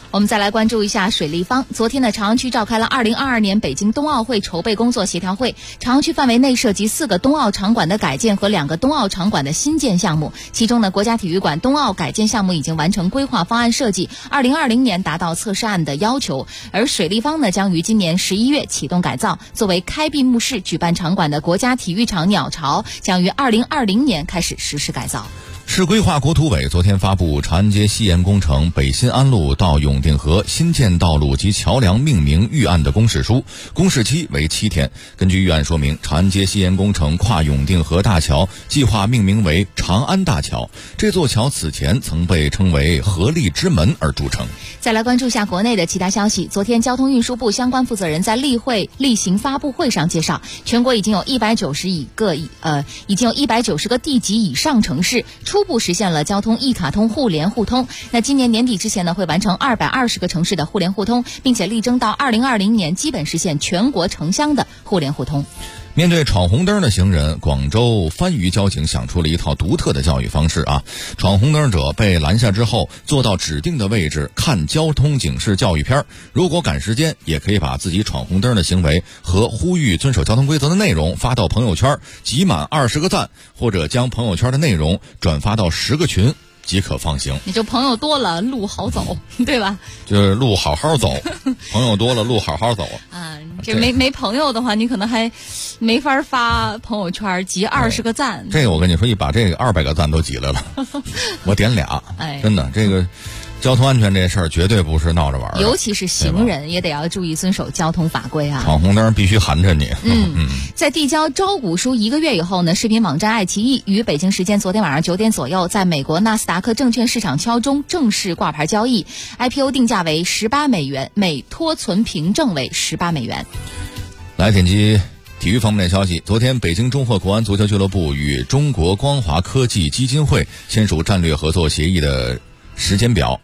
我们再来关注一下水立方。昨天呢，朝阳区召开了2022年北京冬奥会筹备工作协调会。朝阳区范围内涉及4个冬奥场馆的改建和2个冬奥场馆的新建项目。其中呢，国家体育馆冬奥改建项目已经完成规划方案设计，2020年达到测试案的要求。而水立方呢，将于今年11月启动改造，作为开闭幕式举办场馆的国家体育场鸟巢将于2020年开始实施改造。 市规划国土委昨天发布长安街西延工程北新安路到永定河新建道路及桥梁命名预案的公示书，公示期为7天。根据预案说明，长安街西延工程跨永定河大桥计划命名为长安大桥，这座桥此前曾被称为合力之门而著称。 再来关注下国内的其他消息。昨天交通运输部相关负责人在例行发布会上介绍，全国已经有190个地级以上城市初步实现了交通一卡通互联互通。那今年年底之前呢，会完成220个城市的互联互通，并且力争到2020年基本实现全国城乡的互联互通。 面对闯红灯的行人，广州番禺交警想出了一套独特的教育方式啊！闯红灯者被拦下之后，坐到指定的位置看交通警示教育片，如果赶时间，也可以把自己闯红灯的行为和呼吁遵守交通规则的内容发到朋友圈，集满20个赞，或者将朋友圈的内容转发到10个群，即可放行。 你就朋友多了，路好走，对吧？ 就是路好好走，朋友多了，路好好走啊。这没朋友的话，你可能还没法发朋友圈集20个赞。 这个我跟你说，一把这个200个赞都挤来了，我点俩，真的这个。交通安全这事儿绝对不是闹着玩的， 尤其是行人也得要注意遵守交通法规啊！ 闯红灯必须含着你。 在递交招股书1个月以后呢，视频网站爱奇艺于北京时间昨天晚上9点左右，在美国纳斯达克证券市场敲钟正式挂牌交易 ，IPO 定价为18美元，每托存凭证为18美元。 来点击体育方面的消息，昨天北京中赫国安足球俱乐部与中国光华科技基金会签署战略合作协议的时间表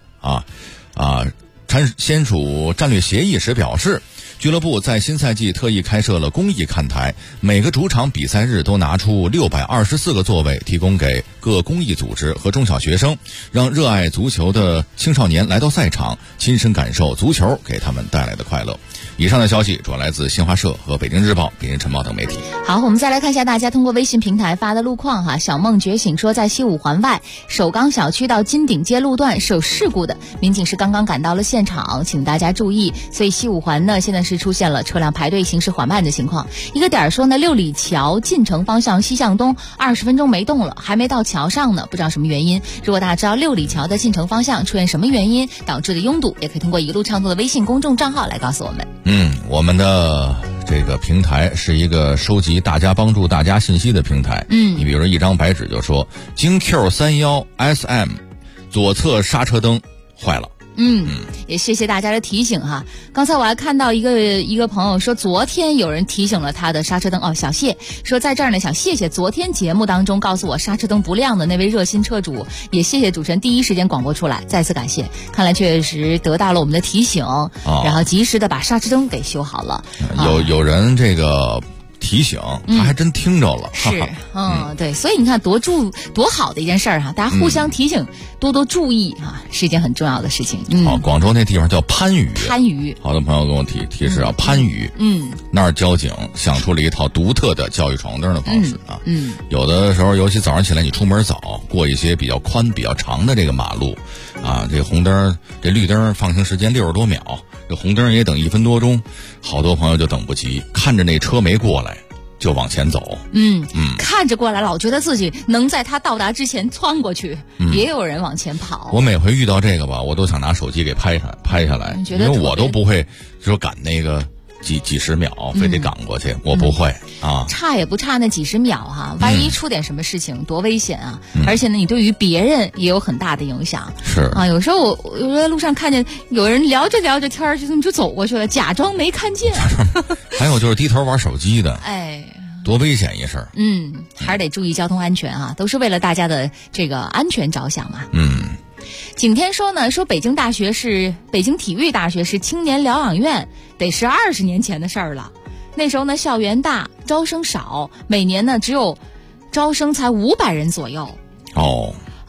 签署战略协议时表示，俱乐部在新赛季特意开设了公益看台，每个主场比赛日都拿出624个座位提供给各公益组织和中小学生，让热爱足球的青少年来到赛场，亲身感受足球给他们带来的快乐。以上的消息主要来自新华社和北京日报、北京晨报等媒体。 好，我们再来看一下大家通过微信平台发的路况哈。小梦觉醒说，在西五环外首钢小区到金鼎街路段是有事故的，民警是刚刚赶到了现场，请大家注意。所以西五环呢，现在是出现了车辆排队行驶缓慢的情况。一个点说呢，六里桥进城方向西向东20分钟没动了，还没到桥上呢，不知道什么原因。如果大家知道六里桥的进城方向出现什么原因导致的拥堵，也可以通过一路畅通的微信公众账号来告诉我们。 我们的这个平台是一个收集大家帮助大家信息的平台。你比如说一张白纸就说京 Q31 SM 左侧刹车灯坏了。 也谢谢大家的提醒哈。刚才我还看到一个朋友说，昨天有人提醒了他的刹车灯小谢说在这儿呢，想谢谢昨天节目当中告诉我刹车灯不亮的那位热心车主，也谢谢主持人第一时间广播出来，再次感谢。看来确实得到了我们的提醒，然后及时的把刹车灯给修好了。 有人这个提醒，他还真听着了。 是，对，所以你看多好的一件事儿哈，大家互相提醒，多多注意是一件很重要的事情。 广州那地方叫番禺。好多朋友跟我提示啊，番禺。那儿交警想出了一套独特的教育闯红灯的方式啊。有的时候，尤其早上起来你出门早，过一些比较宽、比较长的这个马路啊，这红灯、这绿灯放行时间60多秒，这红灯也等1分多钟，好多朋友就等不及，看着那车没过来就往前走。 看着过来老觉得自己能在他到达之前窜过去，也有人往前跑。 我每回遇到这个吧，我都想拿手机给拍下来，因为我都不会说赶那个几十秒非得赶过去，我不会啊。 差也不差那几十秒哈，万一出点什么事情多危险啊！而且呢，你对于别人也有很大的影响。 是啊， 有时候我在路上看见有人聊着聊着天儿就走过去了，假装没看见。 还有就是低头玩手机的，多危险一事儿。 还是得注意交通安全啊，都是为了大家的这个安全着想嘛。景天说呢，说北京体育大学是青年疗养院，得是20年前的事儿了。那时候呢，校园大，招生少，每年呢只有招生才500人左右。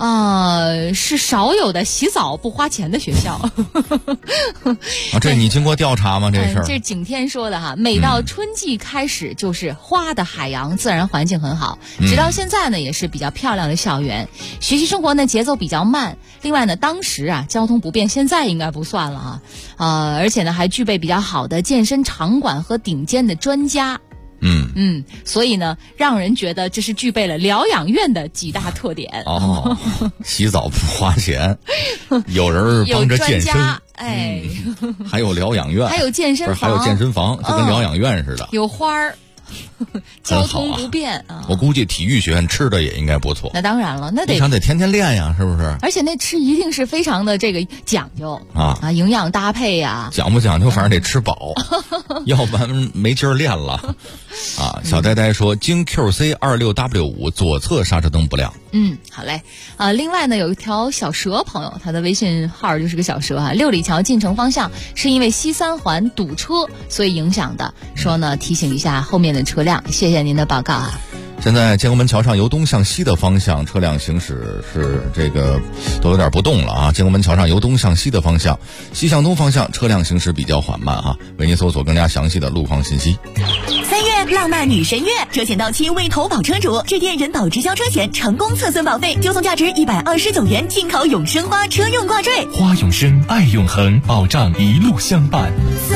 是少有的洗澡不花钱的学校。 这你经过调查吗？这事儿？ 这是景天说的哈。每到春季开始，就是花的海洋，自然环境很好。直到现在呢，也是比较漂亮的校园。学习生活呢节奏比较慢。另外呢，当时交通不便，现在应该不算了而且呢还具备比较好的健身场馆和顶尖的专家。所以呢，让人觉得这是具备了疗养院的几大特点。 洗澡不花钱，有人帮着健身，还有疗养院， 还有健身房， 还有健身房，就跟疗养院似的， 有花儿。交通不便我估计体育学院吃的也应该不错。 那当然了，那得天天练呀，是不是？ 而且那吃一定是非常的这个讲究营养搭配呀。 讲不讲究，反正得吃饱，要不然没劲儿练了。小呆呆说，京 QC 26W5左侧刹车灯不亮。 好嘞。另外呢，有一条小蛇朋友，他的微信号就是个小蛇六里桥进城方向是因为西三环堵车，所以影响的。说呢，提醒一下后面的车辆。谢谢您的报告现在建国门桥上由东向西的方向车辆行驶是这个都有点不动了建国门桥上由东向西的方向，西向东方向车辆行驶比较缓慢为您搜索更加详细的路况信息。 3月浪漫女神月，车险到期未投保车主致电人保直销车险成功测算保费，就送价值129元进口永生花车用挂坠。 花永生，爱永恒，保障一路相伴。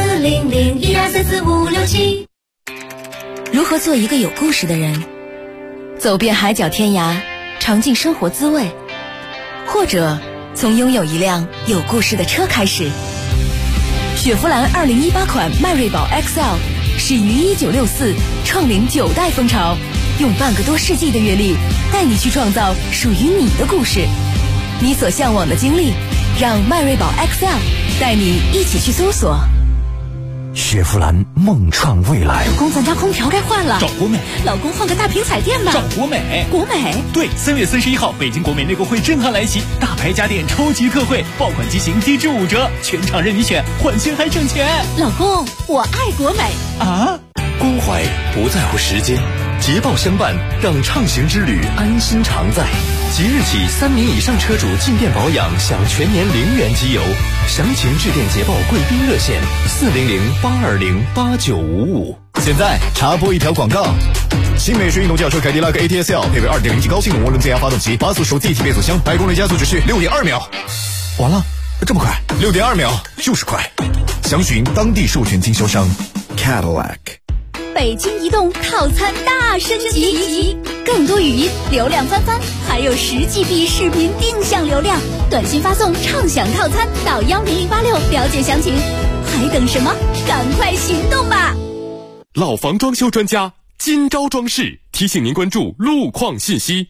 400-1234567。 如何做一个有故事的人？走遍海角天涯，尝尽生活滋味，或者从拥有一辆有故事的车开始。雪佛兰2018款迈锐宝 XL 始于1964，创领9代风潮，用半个多世纪的阅历，带你去创造属于你的故事。你所向往的经历，让迈锐宝 XL 带你一起去搜索。 雪佛兰梦创未来。 老公，咱家空调该换了， 找国美。 老公，换个大屏彩电吧， 找国美。 国美？ 对，3月31号，北京国美内购会震撼来袭，大牌家电超级特惠，爆款机型低至5折，全场任你选，换新还省钱。 老公，我爱国美关怀不在乎时间，捷豹相伴，让畅行之旅安心常在。即日起，3名以上车主进店保养享全年0元机油，详情致电捷豹贵宾热线400-820-8955。 现在插播一条广告。新美式运动轿车凯迪拉克 ATS-L 配备 2.0T 高性能涡轮增压发动机，8速手自一体变速箱，100公里加速只需6.2秒。完了，这么快？6.2秒就是快。详询当地授权经销商 Cadillac。 北京移动套餐大升级，更多语音流量翻番，还有10GB 视频定向流量，短信发送畅享套餐到10086了解详情。还等什么？赶快行动吧！ 老房装修专家今朝装饰提醒您关注路况信息。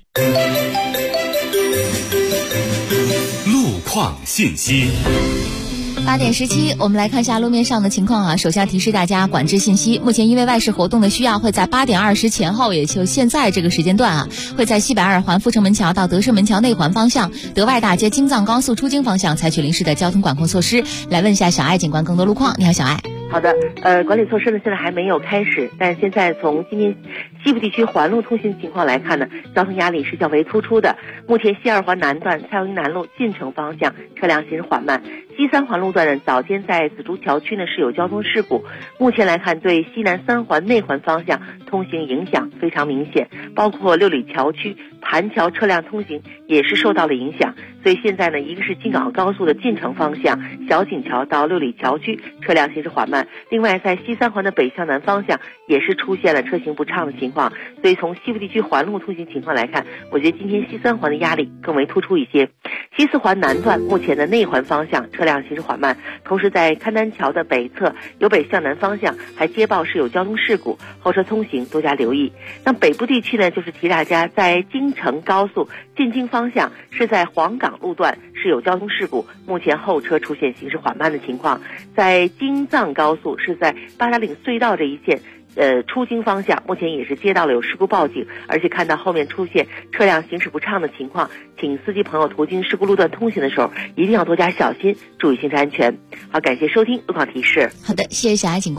路况信息。 8点17，我们来看一下路面上的情况首先提示大家管制信息，目前因为外事活动的需要，会在8点20前后，也就现在这个时间段会在西北二环阜成门桥到德胜门桥内环方向、德外大街京藏高速出京方向采取临时的交通管控措施。来问一下小爱警官更多路况。你好，小爱。 好的，管理措施呢现在还没有开始，但是现在从今天西部地区环路通行情况来看呢，交通压力是较为突出的。目前西二环南段蔡锺营南路进城方向车辆行驶缓慢，西三环路段呢早间在紫竹桥区呢是有交通事故，目前来看对西南三环内环方向通行影响非常明显，包括六里桥区盘桥车辆通行也是受到了影响。所以现在呢，一个是京港澳高速的进城方向小井桥到六里桥区车辆行驶缓慢，另外在西三环的北向南方向也是出现了车行不畅的情况。所以从西部地区环路通行情况来看，我觉得今天西三环的压力更为突出一些。西四环南段目前的内环方向车辆行驶缓慢，同时在勘丹桥的北侧由北向南方向还接报是有交通事故，后车通行多加留意。那北部地区呢，就是提大家在京承高速进京方向是在黄岗路段是有交通事故，目前后车出现行驶缓慢的情况。在京藏高速是在八达岭隧道这一线出京方向目前也是接到了有事故报警，而且看到后面出现车辆行驶不畅的情况，请司机朋友途经事故路段通行的时候一定要多加小心，注意行车安全。好，感谢收听路况提示。 好的，谢谢小爱警官。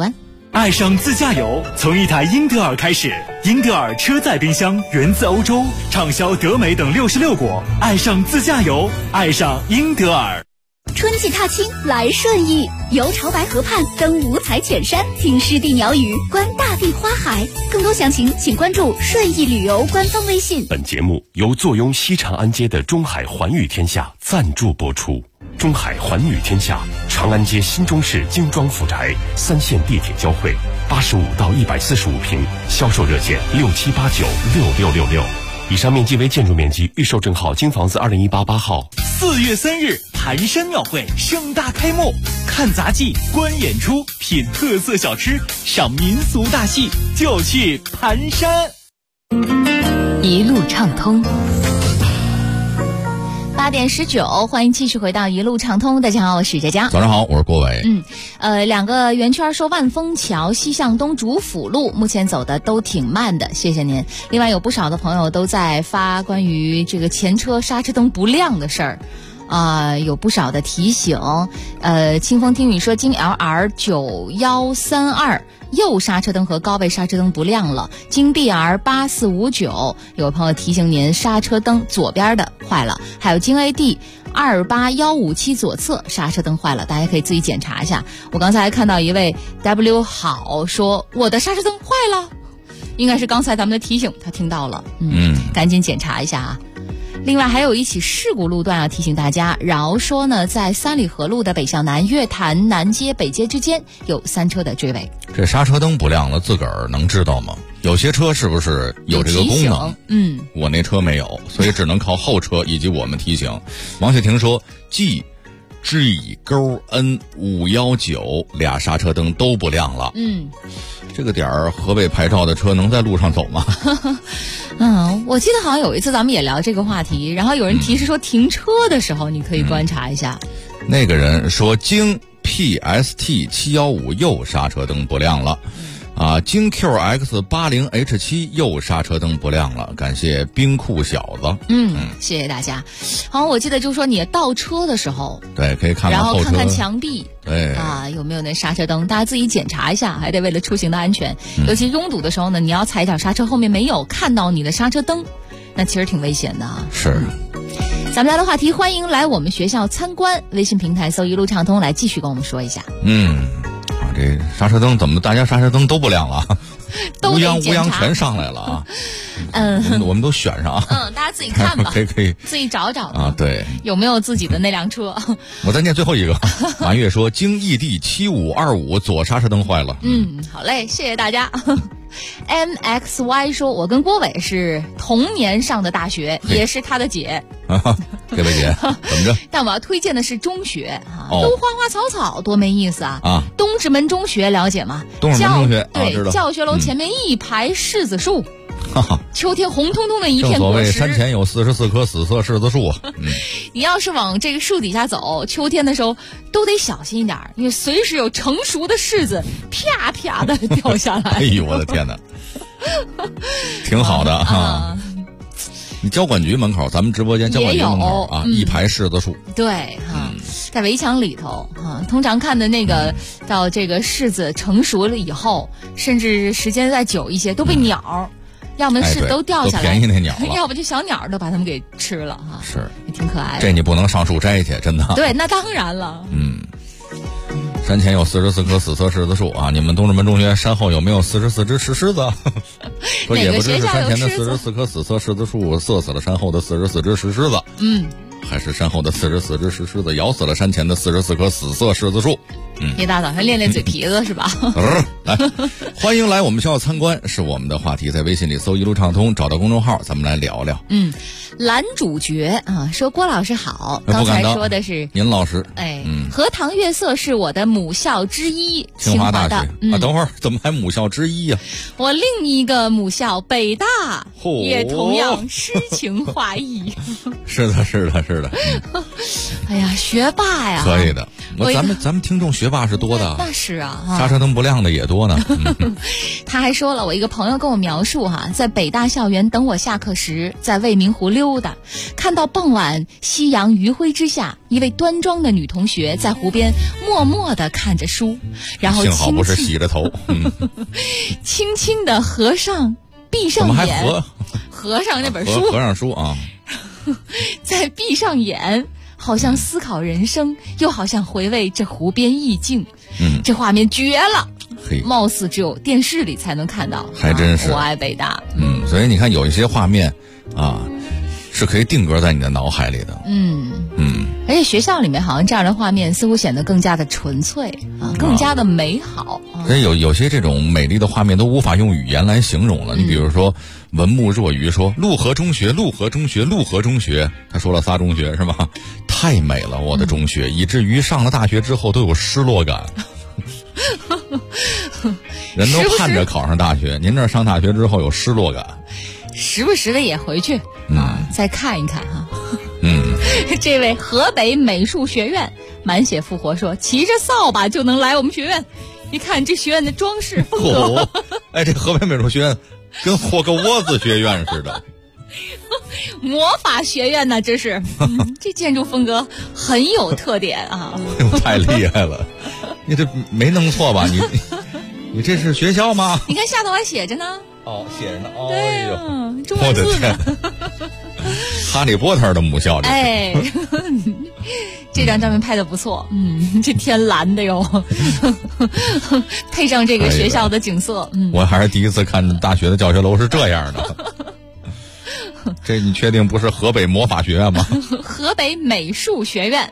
爱上自驾游，从一台英特尔开始。英特尔车载冰箱源自欧洲，畅销德美等66国。爱上自驾游，爱上英特尔。 春季踏青来顺义，游潮白河畔，登五彩浅山，听湿地鸟语，观大地花海。更多详情请关注顺义旅游官方微信。 本节目由坐拥西长安街的中海环宇天下赞助播出。中海环宇天下，长安街新中式精装府宅，3线地铁交汇，85到145平，销售热线67896666。以上面积为建筑面积，预售证号京房子2018-8号。 4月3日，盘山庙会盛大开幕，看杂技、观演出、品特色小吃、赏民俗大戏，就去盘山。 一路畅通。8点19，欢迎继续回到一路畅通。大家好，我是佳佳。 早上好，我是郭伟。 两个圆圈说万丰桥西向东主辅路目前走的都挺慢的，谢谢您。另外有不少的朋友都在发关于这个前车刹车灯不亮的事儿。有不少的提醒。清风听雨说京 LR9132右刹车灯和高位刹车灯不亮了。京 DR8459有朋友提醒您刹车灯左边的坏了。还有京 AD28157左侧刹车灯坏了，大家可以自己检查一下。我刚才还看到一位 W 好说我的刹车灯坏了，应该是刚才咱们的提醒他听到了。赶紧检查一下啊。另外还有一起事故路段要提醒大家，饶说呢在三里河路的北向南月坛南街北街之间有3车的追尾。 这刹车灯不亮了自个儿能知道吗？有些车是不是有这个功能？我那车没有，所以只能靠后车以及我们提醒。王雪婷说 GGN519 俩刹车灯都不亮了。这个点儿河北牌照的车能在路上走吗？ 我记得好像有一次咱们也聊这个话题，然后有人提示说停车的时候你可以观察一下。 那个人说京 PST715 右刹车灯不亮了。京 QX80H7 右刹车灯不亮了，感谢冰库小子。谢谢大家。好，我记得就是说你倒车的时候，对，可以看看后车，然后看看墙壁，对有没有那刹车灯，大家自己检查一下，还得为了出行的安全。尤其拥堵的时候呢，你要踩脚刹车，后面没有看到你的刹车灯，那其实挺危险的啊。是。咱们聊的话题，欢迎来我们学校参观，微信平台搜一路畅通来继续跟我们说一下。这刹车灯怎么大家刹车灯都不亮了？乌泱全上来了啊！我们都选上啊！大家自己看吧，可以自己找找啊。对，有没有自己的那辆车？我再念最后一个。马月说京 ED7525 左刹车灯坏了。好嘞，谢谢大家。MXY 说我跟郭伟是同年上的大学，也是他的姐。这位姐怎么着？但我要推荐的是中学都花花草草多没意思啊！东直门中学了解吗？东直门中学对，教学楼前面一排柿子树，秋天红彤彤的一片果实。正所谓山前有44棵紫色柿子树。你要是往这个树底下走，秋天的时候都得小心一点，因为随时有成熟的柿子啪啪的掉下来。哎呦我的天哪！挺好的哈。你交管局门口，咱们直播间交管局门口一排柿子树。对在围墙里头通常看的那个到这个柿子成熟了以后，甚至时间再久一些，都被鸟。要么柿子都掉下来，便宜那鸟了；要不就小鸟都把它们给吃了是，也挺可爱的。这你不能上树摘去，真的。对，那当然了。山前有44棵紫色柿子树啊！你们东直门中学山后有没有44只石狮子？说也不知是山前的44棵紫色柿子树射死了山后的44只石狮子，还是山后的44只石狮子咬死了山前的44棵紫色柿子树。一大早上练练嘴皮子是吧？来，欢迎来我们学校参观，是我们的话题，在微信里搜一路畅通，找到公众号，咱们来聊聊。男主角说郭老师好，刚才说的是您老师。荷塘月色是我的母校之一，清华大学。等会儿怎么还母校之一呀？我另一个母校北大也同样诗情画意。是的。 哎呀，学霸呀， 可以的。咱们听众学霸是多的， 那是啊， 刹车灯不亮的也多呢。 他还说了，我一个朋友跟我描述在北大校园等我下课时，在未名湖溜达，看到傍晚夕阳余晖之下，一位端庄的女同学在湖边默默地看着书，然后幸好不是洗着头， 轻轻地闭上眼，合上那本书， 合上书啊， 再闭上眼，好像思考人生，又好像回味这湖边意境。这画面绝了，貌似只有电视里才能看到， 还真是。 我爱北大。 所以你看有一些画面啊，是可以定格在你的脑海里的。 而且学校里面好像这样的画面似乎显得更加的纯粹啊，更加的美好。 所以有些这种美丽的画面都无法用语言来形容了。你比如说文木若愚说陆河中学，陆河中学，陆河中学，他说了仨中学是吧？太美了我的中学，以至于上了大学之后都有失落感。人都盼着考上大学，您这上大学之后有失落感， 时不时的也回去再看一看这位河北美术学院满血复活说，骑着扫把就能来我们学院，你看这学院的装饰风格。 这河北美术学院跟霍格沃兹学院似的。 魔法学院呢，这是这建筑风格很有特点啊。 太厉害了，你这没弄错吧？你这是学校吗？ 你看下头还写着呢。 写着呢。 对呀，中文字呢。 哈利波特的母校里。 这张照片拍的不错，这天蓝的哟，配上这个学校的景色， 我还是第一次看大学的教学楼是这样的。这你确定不是河北魔法学院吗？ 河北美术学院。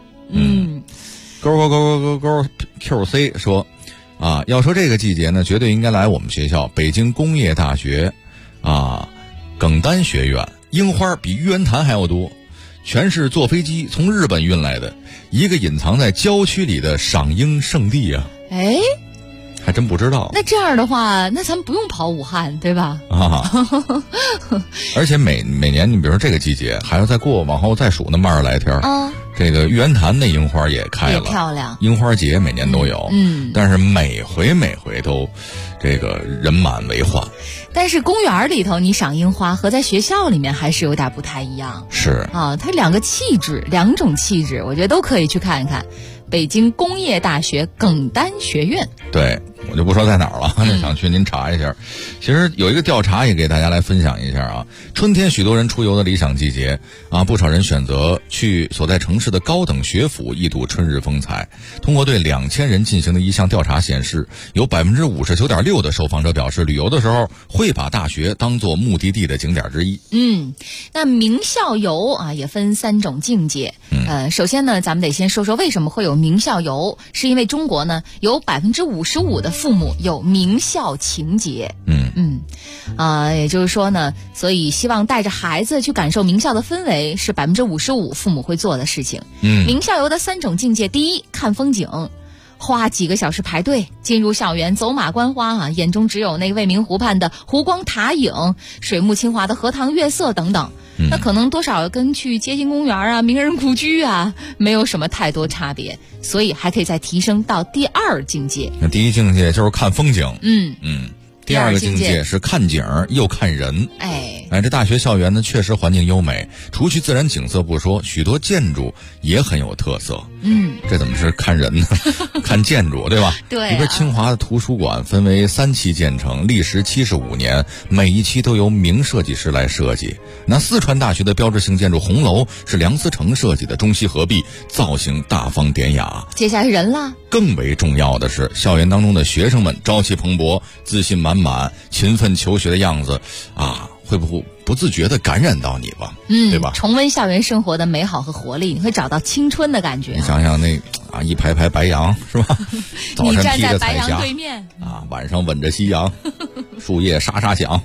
勾 QC 说要说这个季节呢，绝对应该来我们学校北京工业大学耿丹学院，樱花比玉渊潭还要多，全是坐飞机从日本运来的，一个隐藏在郊区里的赏樱圣地啊。还真不知道。 那这样的话，那咱们不用跑武汉，对吧？ 而且每年你比如说这个季节，还要再往后再数那么20来天这个玉渊潭的樱花也开了， 也漂亮。 樱花节每年都有，但是每回都这个人满为患。 但是公园里头你赏樱花和在学校里面还是有点不太一样。 是它两种气质，我觉得都可以去看一看。北京工业大学耿丹学院， 对，我就不说在哪儿了，想去您查一下。其实有一个调查也给大家来分享一下春天许多人出游的理想季节不少人选择去所在城市的高等学府一睹春日风采。通过对2000人进行的一项调查显示，有 59.6% 的受访者表示旅游的时候会把大学当作目的地的景点之一。 那名校游也分3种境界。首先呢，咱们得先说说为什么会有名校游，是因为中国呢有 55% 的父母有名校情节。也就是说呢，所以希望带着孩子去感受名校的氛围是 55% 父母会做的事情。名校游的3种境界，第一，看风景，花几个小时排队进入校园走马观花眼中只有那未名湖畔的湖光塔影，水木清华的荷塘月色等等。那可能多少跟去街心公园名人故居没有什么太多差别，所以还可以再提升到第2境界。 那第一境界就是看风景，第2个境界是看景又看人。这大学校园呢确实环境优美，除去自然景色不说，许多建筑也很有特色。这怎么是看人呢？看建筑对吧？ 对。 里边清华的图书馆分为3期建成，历时75年，每一期都由名设计师来设计。那四川大学的标志性建筑红楼是梁思成设计的，中西合璧，造型大方典雅。 接下来人啦。 更为重要的是，校园当中的学生们朝气蓬勃，自信满满，勤奋求学的样子会不自觉地感染到你吧？对吧？ 重温校园生活的美好和活力，你会找到青春的感觉。 你想想那一排排白杨是吧？早晨披着彩霞， 对面晚上吻着夕阳，树叶沙沙响。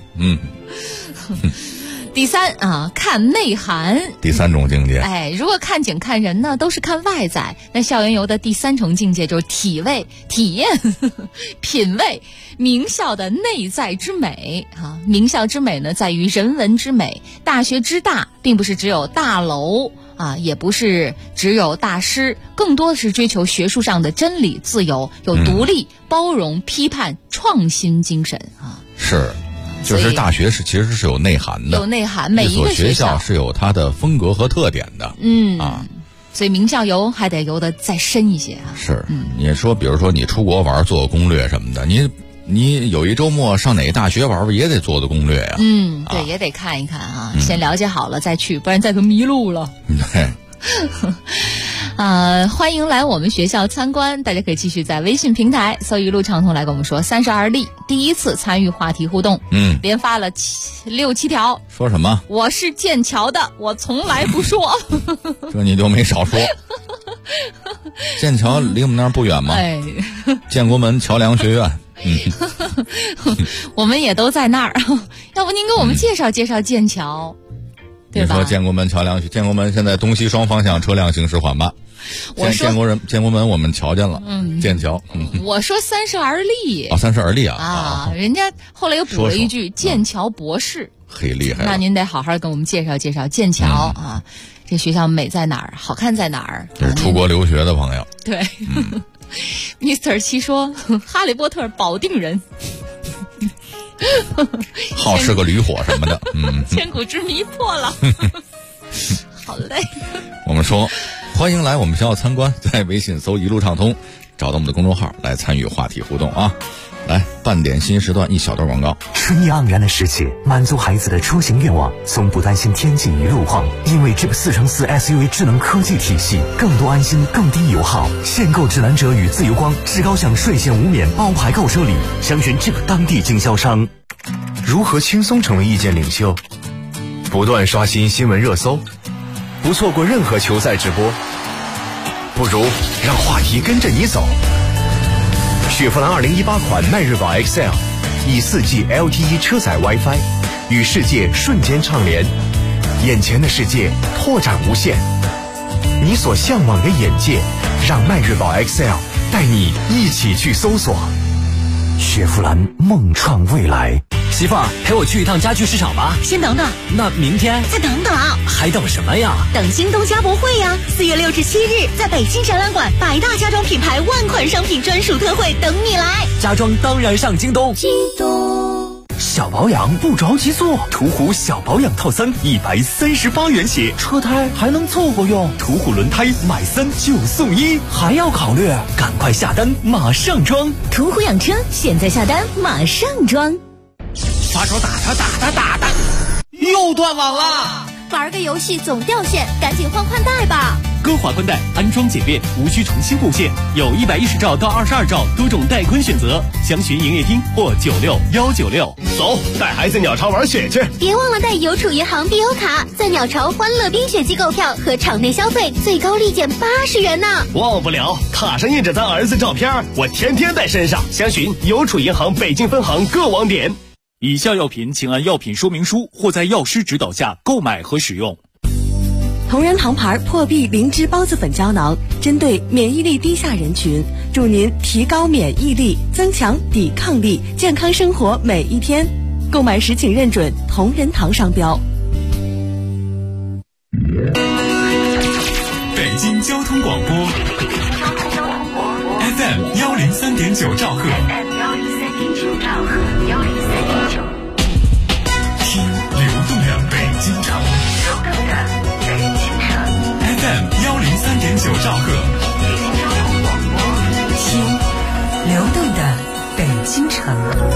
第3看内涵， 第3种境界。 如果看景看人呢，都是看外在，那校园游的第3重境界就是体味、体验、品味名校的内在之美名校之美呢，在于人文之美。大学之大，并不是只有大楼啊，也不是只有大师，更多的是追求学术上的真理、自由，有独立、包容、批判、创新精神啊。 是。就是大学其实是有内涵的， 有内涵，每一个学校是有它的风格和特点的。 所以名校游还得游得再深一些啊。 是，你说，比如说你出国玩，做个攻略什么的，你有一周末上哪个大学玩，也得做的攻略呀。 对，也得看一看啊，先了解好了再去，不然再都迷路了。 对。 欢迎来我们学校参观，大家可以继续在微信平台搜一路畅通来跟我们说32例第一次参与话题互动，连发了6、7条。 说什么？ 我是剑桥的，我从来不说。 这你就没少说。剑桥离我们那儿不远吗？建国门桥梁学院。 我们也都在那儿，要不您给我们介绍介绍剑桥？ 你说建国门桥梁，建国门现在东西双方向车辆行驶缓慢。建国门我们瞧见了，剑桥。 我说30而立。 30而立啊！ 人家后来又补了一句剑桥博士。 嘿，厉害了！ 那您得好好跟我们介绍介绍剑桥啊，这学校美在哪儿，好看在哪儿？ 这是出国留学的朋友。 对。Mr. 7说，哈利波特保定人。 好是个驴火什么的， 千古之谜破了。好累。 我们说欢迎来我们学校参观，在微信搜一路畅通，找到我们的公众号来参与话题互动啊。来，半点新时段一小段广告。 春意盎然的世界，满足孩子的出行愿望，从不担心天气与路况，因为 Jeep 4×4 SUV 智能科技体系，更多安心，更低油耗。限购指南者与自由光至高享税前无免包牌购车礼，详询 Jeep 当地经销商。 如何轻松成为意见领袖？不断刷新新闻热搜，不错过任何球赛直播，不如让话题跟着你走。雪佛兰2018款迈锐宝 XL 以4G LTE 车载 WiFi 与世界瞬间畅联，眼前的世界拓展无限，你所向往的眼界，让迈锐宝 XL 带你一起去搜索。 雪佛兰梦创未来。 媳妇儿，陪我去一趟家具市场吧。 先等等， 那明天再等等， 还等什么呀？ 等京东家博会呀！4月6至7日，在北京展览馆，100大家装品牌万款商品专属特惠等你来。 家装当然上京东。 京东小保养不着急做，途虎小保养套餐138元起，车胎还能凑合用。途虎轮胎买3就送1，还要考虑？赶快下单，马上装。 途虎养车，现在下单马上装。 发烧打他，又断网了。 玩个游戏总掉线，赶紧换宽带吧。 歌华宽带安装简便，无需重新布线，有110兆到22兆多种带宽选择，详询营业厅或96196。 走，带孩子鸟巢玩雪去。 别忘了带邮储银行必优卡，在鸟巢欢乐冰雪季购票和场内消费最高立减80元呢。 忘不了，卡上印着咱儿子照片，我天天带身上。详询邮储银行北京分行各网点。 以下药品请按药品说明书或在药师指导下购买和使用。 同仁堂牌破壁灵芝孢子粉胶囊，针对免疫力低下人群，助您提高免疫力，增强抵抗力，健康生活每一天。购买时请认准同仁堂商标。 北京交通广播 FM 103.9兆赫，听流动的北京城。FM 103.9兆赫， 听流动的北京城。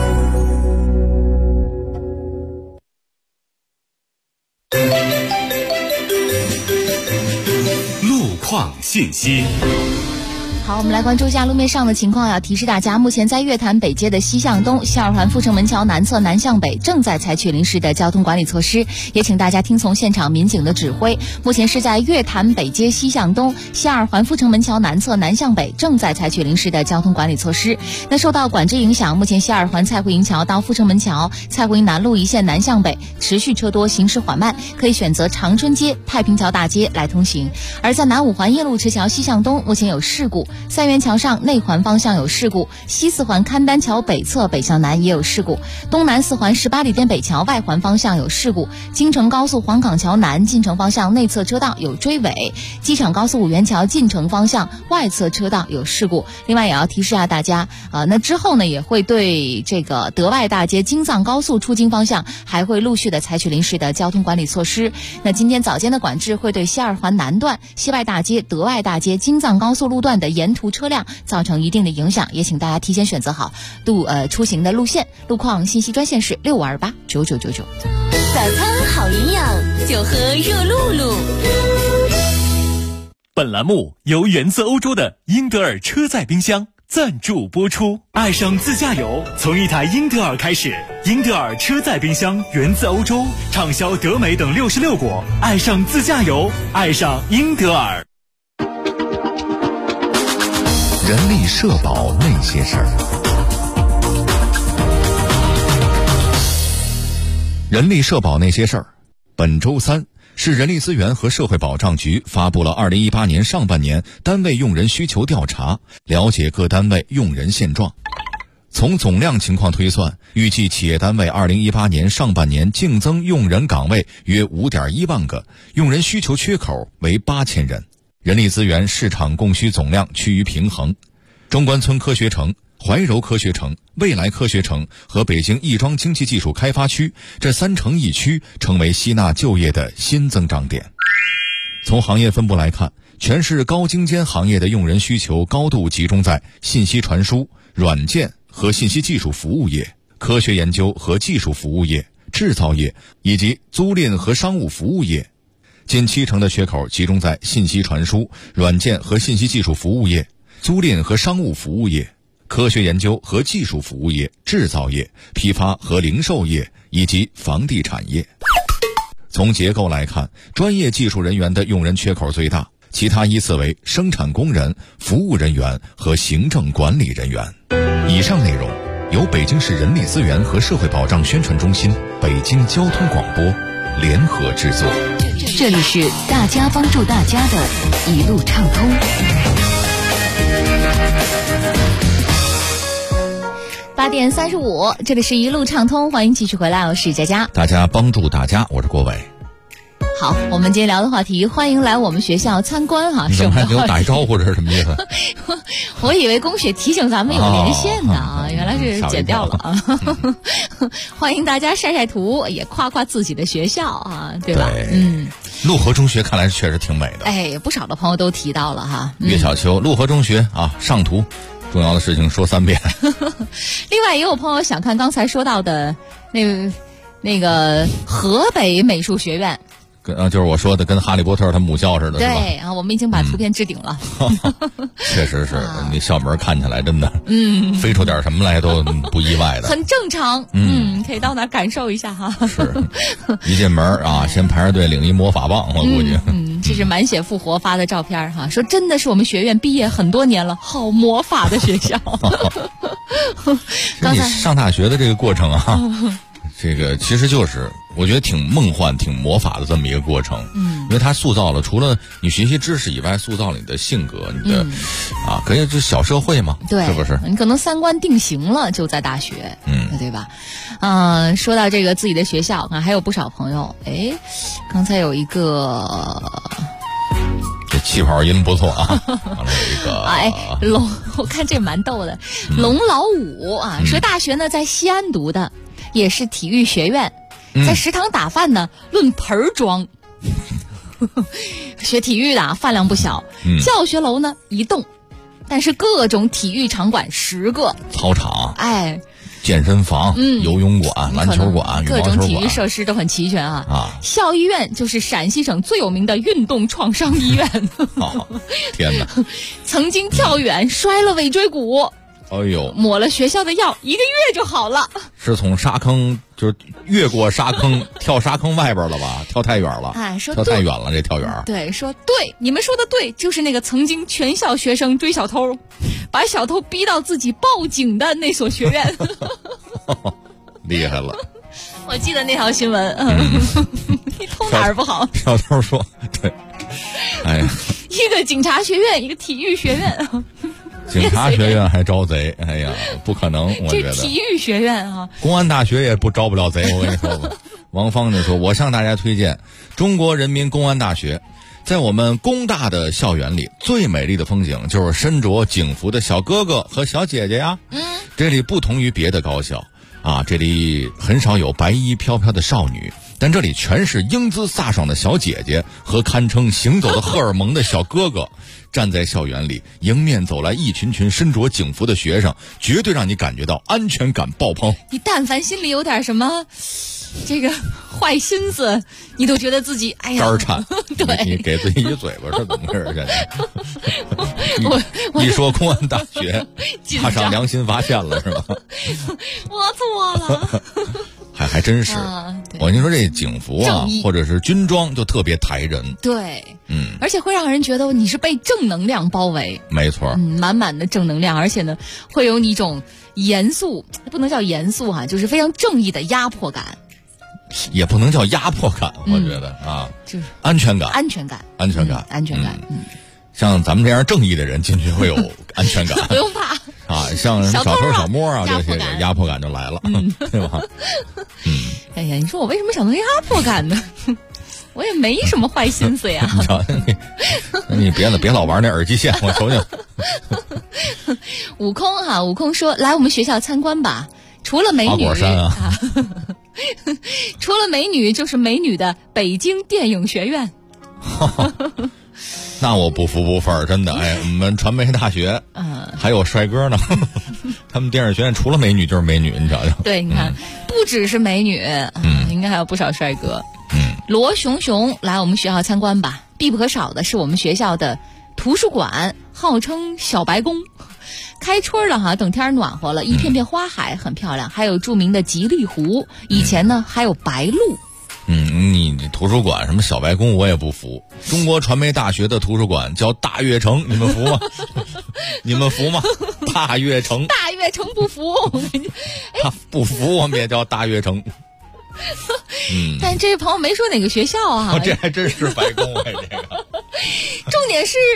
路况信息。 好，我们来关注一下路面上的情况。要提示大家，目前在月坛北街的西向东、西二环阜成门桥南侧南向北正在采取临时的交通管理措施，也请大家听从现场民警的指挥。目前是在月坛北街西向东、西二环阜成门桥南侧南向北正在采取临时的交通管理措施。那受到管制影响，目前西二环蔡胡营桥到阜成门桥、蔡胡营南路一线南向北持续车多，行驶缓慢，可以选择长春街、太平桥大街来通行。而在南五环夜路驰桥西向东，目前有事故。 三元桥上内环方向有事故，西四环勘丹桥北侧北向南也有事故，东南四环18里店北桥外环方向有事故，京承高速黄岗桥南进城方向内侧车道有追尾，机场高速五元桥进城方向外侧车道有事故。另外也要提示大家，那之后呢也会对这个德外大街京藏高速出京方向还会陆续的采取临时的交通管理措施。那今天早间的管制会对西二环南段、西外大街、德外大街、京藏高速路段的沿途车辆造成一定的影响，也请大家提前选择好出行的路线。路况信息专线是65289999。 早餐好营养，就喝热露露。 本栏目由源自欧洲的英德尔车载冰箱赞助播出。爱上自驾游，从一台英德尔开始。英德尔车载冰箱源自欧洲，畅销德美等66国。爱上自驾游，爱上英德尔。 人力社保那些事儿。人力社保那些事儿，本周三市人力资源和社会保障局发布了2018年上半年单位用人需求调查，了解各单位用人现状。从总量情况推算，预计企业单位2018年上半年净增用人岗位约5.1万个，用人需求缺口为8000人。人力资源市场供需总量趋于平衡。中关村科学城、怀柔科学城、未来科学城和北京亦庄经济技术开发区这3城1区成为吸纳就业的新增长点。从行业分布来看，全市高精尖行业的用人需求高度集中在信息传输、软件和信息技术服务业、科学研究和技术服务业、制造业以及租赁和商务服务业。近7成的缺口集中在信息传输、软件和信息技术服务业、租赁和商务服务业、科学研究和技术服务业、制造业、批发和零售业以及房地产业。从结构来看，专业技术人员的用人缺口最大，其他依次为生产工人、服务人员和行政管理人员。以上内容由北京市人力资源和社会保障宣传中心、北京交通广播联合制作。 这里是大家帮助大家的一路畅通。 8点35，这里是一路畅通，欢迎继续回来，我是佳佳。 大家帮助大家，我是郭伟。 好，我们今天聊的话题，欢迎来我们学校参观哈。 你怎么还没有打一招呼，这是什么意思？ 我以为供血提醒咱们有连线呢啊，原来是剪掉了啊。欢迎大家晒晒图，也夸夸自己的学校啊，对吧？ 对，陆河中学看来确实挺美的。 哎，不少的朋友都提到了哈。 岳小秋，陆河中学啊，上图。重要的事情说3遍。 另外也有朋友想看刚才说到的那个河北美术学院， 就是我说的跟哈利波特他母校似的， 对是吧？ 啊，我们已经把图片置顶了。 确实是，那校门看起来真的，飞出点什么来都不意外的， 很正常。可以到那儿感受一下哈。 是，一进门啊，先排着队领一魔法棒，我估计。 这是满血复活发的照片哈，说真的是我们学院毕业很多年了，好魔法的学校。 刚才你上大学的这个过程啊。这个其实就是我觉得挺梦幻挺魔法的这么一个过程，因为它塑造了除了你学习知识以外，塑造了你的性格，你的可以就小社会嘛， 对， 是不是？ 你可能3观定型了，就在大学，对吧？说到这个自己的学校，还有不少朋友，刚才有一个。 这气泡音不错啊！完了有一个龙，我看这蛮逗的，龙老五啊，说大学呢在西安读的，也是体育学院，在食堂打饭呢论盆儿装，学体育的饭量不小，教学楼呢1栋，但是各种体育场馆10个， 操场健身房、游泳馆、篮球馆、 各种体育设施都很齐全啊！校医院就是陕西省最有名的运动创伤医院。 天哪！ 曾经跳远摔了尾椎骨， 哎呦， 抹了学校的药1个月就好了。 是从沙坑就是越过沙坑跳沙坑外边了吧？跳太远了， 说跳太远了这跳远。 对，说对，你们说的对，就是那个曾经全校学生追小偷，把小偷逼到自己报警的那所学院。 厉害了！ 我记得那条新闻，你偷哪儿不好？ 小偷说，对，哎呀， 一个警察学院，一个体育学院。 警察学院还招贼，哎呀，不可能，我觉得。 这体育学院啊， 公安大学也不招不了贼，我跟你说吧。王芳就说：“我向大家推荐中国人民公安大学。在我们工大的校园里，最美丽的风景就是身着警服的小哥哥和小姐姐呀。这里不同于别的高校啊，这里很少有白衣飘飘的少女，但这里全是英姿飒爽的小姐姐和堪称行走的荷尔蒙的小哥哥。站在校园里，迎面走来一群群身着警服的学生，绝对让你感觉到安全感爆棚。 你但凡心里有点什么这个坏心思，你都觉得自己哎呀肝颤。 对， 你给自己一嘴巴是怎么回事？现在一说公安大学，踏上良心发现了是吧？ 我错了。 还真是，我跟你说，这警服啊，或者是军装，就特别抬人。 对，而且会让人觉得你是被正能量包围。 没错， 满满的正能量，而且呢，会有一种严肃，不能叫严肃哈，就是非常正义的压迫感。 也不能叫压迫感，我觉得啊， 就是安全感， 安全感。 像咱们这样正义的人进去会有安全感， 不用怕啊。像小偷小摸啊这些压迫感就来了，对吧？ 哎呀，你说我为什么想到压迫感呢？我也没什么坏心思呀。 你别老玩那耳机线，我瞅瞅。 悟空说：“来我们学校参观吧，除了美女， 花果山啊。 除了美女就是美女的北京电影学院。” 那我不服不忿，真的。哎，我们传媒大学还有帅哥呢。他们电影学院除了美女就是美女，你瞧瞧。 对，你看，不只是美女，应该还有不少帅哥。罗熊熊来我们学校参观吧，必不可少的是我们学校的图书馆，号称小白宫。开春了哈，等天暖和了，一片片花海很漂亮，还有著名的吉利湖，以前呢还有白鹭。 你图书馆什么小白宫我也不服。中国传媒大学的图书馆叫大悦城，你们服吗？你们服吗？大悦城不服。 他不服我们也叫大悦城。 但这位朋友没说哪个学校啊。 这还真是白宫哎，这个。 重点是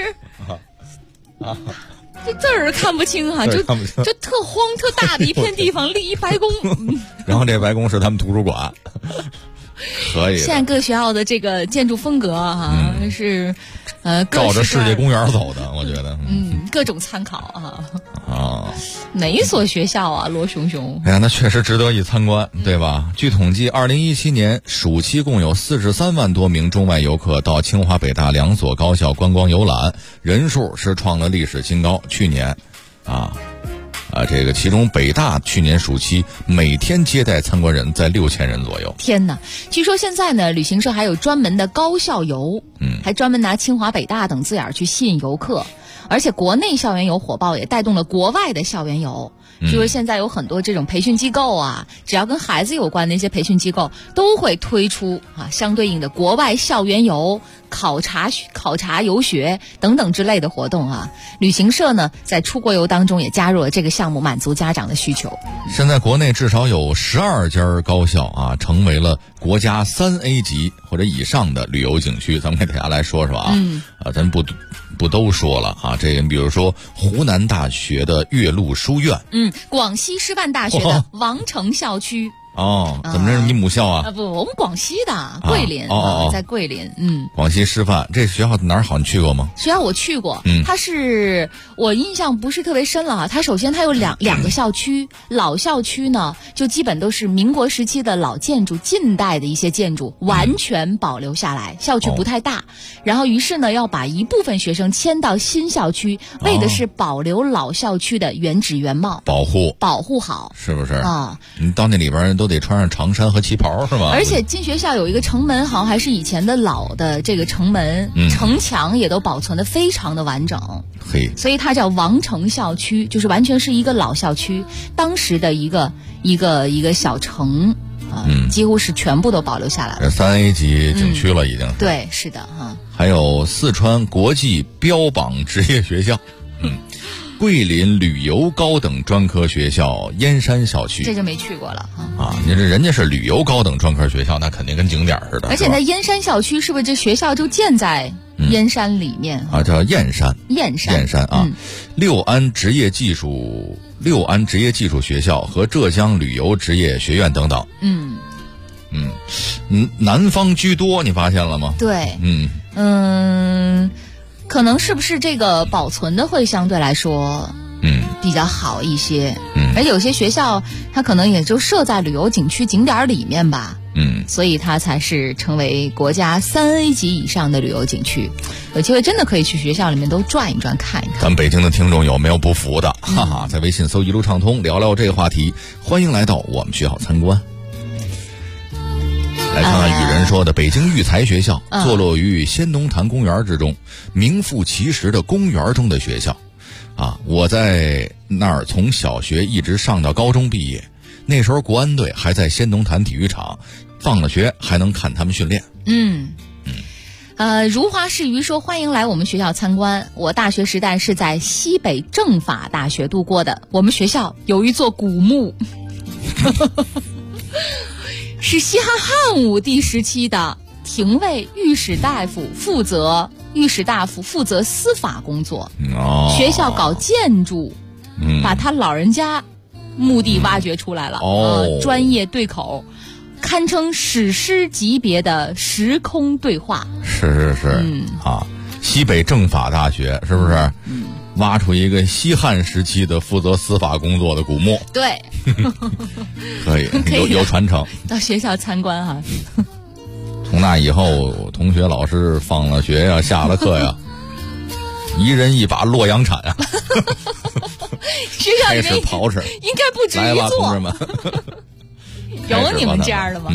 这字儿看不清哈，就特荒特大的一片地方立一白宫。 然后这白宫是他们图书馆。可以。 现在各学校的这个建筑风格是照着世界公园走的，我觉得。 各种参考哪一所学校啊？罗熊熊。 哎呀，那确实值得一参观，对吧？据统计，2017年暑期共有43万多名中外游客到清华北大2所高校观光游览，人数是创了历史新高。去年这个其中北大去年暑期每天接待参观人在6000人左右。 天哪！据说现在呢，旅行社还有专门的高校游，还专门拿清华北大等字眼去吸引游客。而且国内校园游火爆，也带动了国外的校园游。就是现在有很多这种培训机构啊，只要跟孩子有关的一些培训机构，都会推出相对应的国外校园游、考察游学等等之类的活动啊。旅行社呢，在出国游当中也加入了这个项目，满足家长的需求。 现在国内至少有12家高校成为了国家3A 级或者以上的旅游景区。咱们给大家来说说咱不都说了这个比如说湖南大学的岳麓书院， 广西师范大学的王城校区。 怎么这是你母校啊？ 不，我们广西的桂林在桂林。 广西师范这学校哪儿好？你去过吗？ 学校我去过，它是我印象不是特别深了它首先它有两个校区，老校区呢就基本都是民国时期的老建筑，近代的一些建筑完全保留下来，校区不太大。然后于是呢要把一部分学生迁到新校区，为的是保留老校区的原址原貌，保护好， 是不是你到那里边都得穿上长衫和旗袍是吧？ 而且进学校有一个城门，好像还是以前的老的这个城门，城墙也都保存得非常的完整。所以它叫王城校区，就是完全是一个老校区，当时的一个小城几乎是全部都保留下来了。 3A 级景区了已经。 对，是的还有四川国际标榜职业学校，桂林旅游高等专科学校燕山校区， 这就没去过了你这人家是旅游高等专科学校，那肯定跟景点似的。 而且在燕山校区，是不是这学校就建在燕山里面啊，叫燕山啊。六安职业技术学校和浙江旅游职业学院等等。南方居多，你发现了吗？ 对，可能是不是这个保存的会相对来说比较好一些，而有些学校它可能也就设在旅游景区景点里面吧，所以它才是成为国家3A 级以上的旅游景区。有机会真的可以去学校里面都转一转看一看。 咱北京的听众有没有不服的？哈哈，在微信搜一路畅通聊聊这个话题，欢迎来到我们学校参观。来看看雨人说的，北京育才学校坐落于先农坛公园之中，名副其实的公园中的学校啊！我在那儿从小学一直上到高中毕业，那时候国安队还在先农坛体育场，放了学还能看他们训练。 如花似鱼说欢迎来我们学校参观。我大学时代是在西北政法大学度过的，我们学校有一座古墓是西汉汉武帝时期的，廷尉御史大夫负责司法工作。学校搞建筑，把他老人家墓地挖掘出来了，专业对口，堪称史诗级别的时空对话。 是西北政法大学是不是？挖出一个西汉时期的负责司法工作的古墓。 对可以有传承， 到学校参观哈。 从那以后，同学老师放了学呀，下了课呀，一人一把洛阳铲啊学校里面开始刨吃， 应该不止一座。 来吧，同志们有你们这样的吗？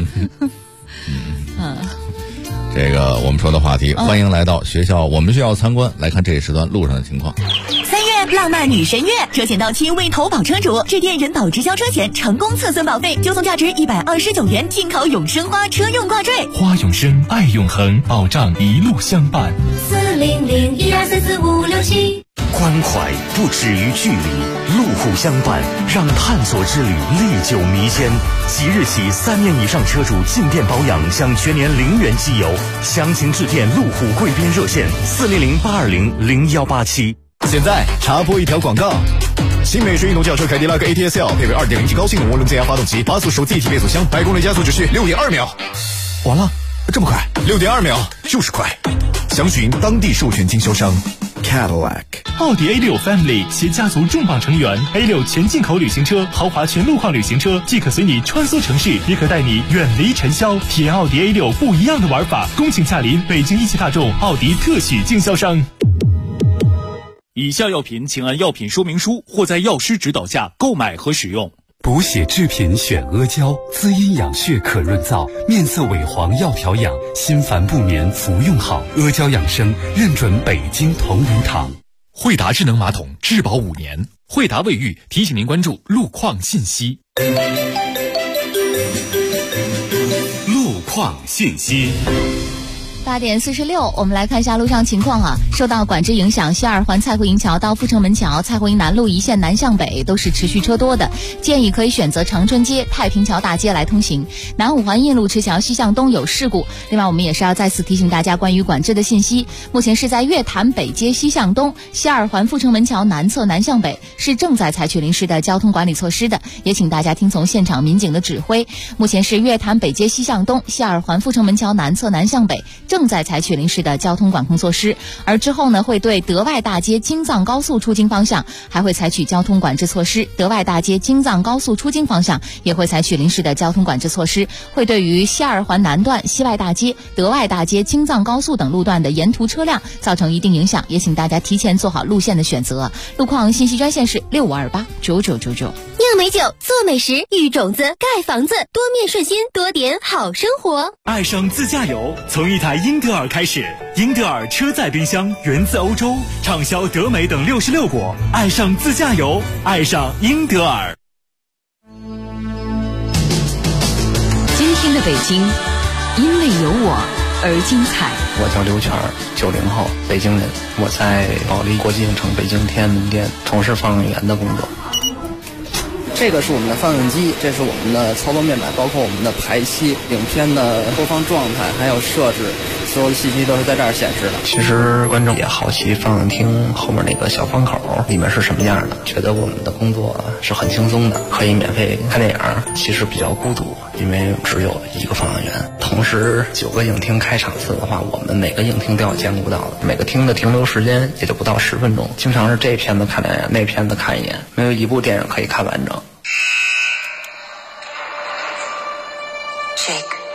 这个我们说的话题，欢迎来到我们学校参观，来看这一时段路上的情况。 3月浪漫女神月，车险到期未投保车主致电人保直销车险成功测算保费，就送价值129元进口永生花车用挂坠。 花永生，爱永恒，保障一路相伴。 400-1234567。 关怀不止于距离，路虎相伴，让探索之旅历久弥坚。即日起，3年以上车主进店保养享全年0元机油，详情致电路虎贵宾热线400-820-0187。 现在插播一条广告。新美式运动轿车凯迪拉克 ATS-L 配备 2.0T 高性能涡轮增压发动机，8速手自一体变速箱，100公里加速只需6.2秒。完了，这么快？6.2秒就是快。详询当地授权经销商 Cadillac。 奥迪 A6 Family 携家族重磅成员 A6 全进口旅行车、豪华全路况旅行车，既可随你穿梭城市，也可带你远离尘嚣，体验奥迪 A6 不一样的玩法。恭请驾临北京一汽大众奥迪特许经销商。 以下药品请按药品说明书或在药师指导下购买和使用。 补血制品选阿胶，滋阴养血可润燥，面色萎黄要调养，心烦不眠服用好。阿胶养生认准北京同仁堂。 惠达智能马桶质保5年。惠达卫浴提醒您关注路况信息。 路况信息。 8点46，我们来看一下路上情况啊。受到管制影响，西二环蔡慧营桥到阜成门桥、蔡慧营南路一线南向北都是持续车多的，建议可以选择长春街、太平桥大街来通行。南5环印路赤桥西向东有事故，另外我们也是要再次提醒大家关于管制的信息。目前是在月坛北街西向东、西二环阜成门桥南侧南向北是正在采取临时的交通管理措施的，也请大家听从现场民警的指挥。目前是月坛北街西向东、西二环阜成门桥南侧南向北正在采取临时的交通管控措施，而之后呢，会对德外大街京藏高速出京方向还会采取交通管制措施，德外大街京藏高速出京方向也会采取临时的交通管制措施，会对于西二环南段、西外大街、德外大街、京藏高速等路段的沿途车辆造成一定影响，也请大家提前做好路线的选择。路况信息专线是65289999。 酿美酒，做美食，育种子，盖房子，多面顺心，多点好生活。 爱上自驾游，从一台英德尔开始。英德尔车载冰箱源自欧洲，畅销德美等66国。爱上自驾游，爱上英德尔。 今天的北京，因为有我而精彩。 我叫刘全，90后，北京人。我在保利国际影城北京天安门店从事放映员的工作。 这个是我们的放映机，这是我们的操作面板，包括我们的排期、影片的播放状态，还有设置， 所有的信息都是在这儿显示的。 其实观众也好奇放映厅后面那个小窗口里面是什么样的，觉得我们的工作是很轻松的，可以免费看电影。其实比较孤独，因为只有一个放映员，同时9个影厅开场次的话，我们每个影厅都要兼顾到的，每个厅的停留时间也就不到10分钟，经常是这片子看2眼，那片子看1眼，没有一部电影可以看完整。 Jake,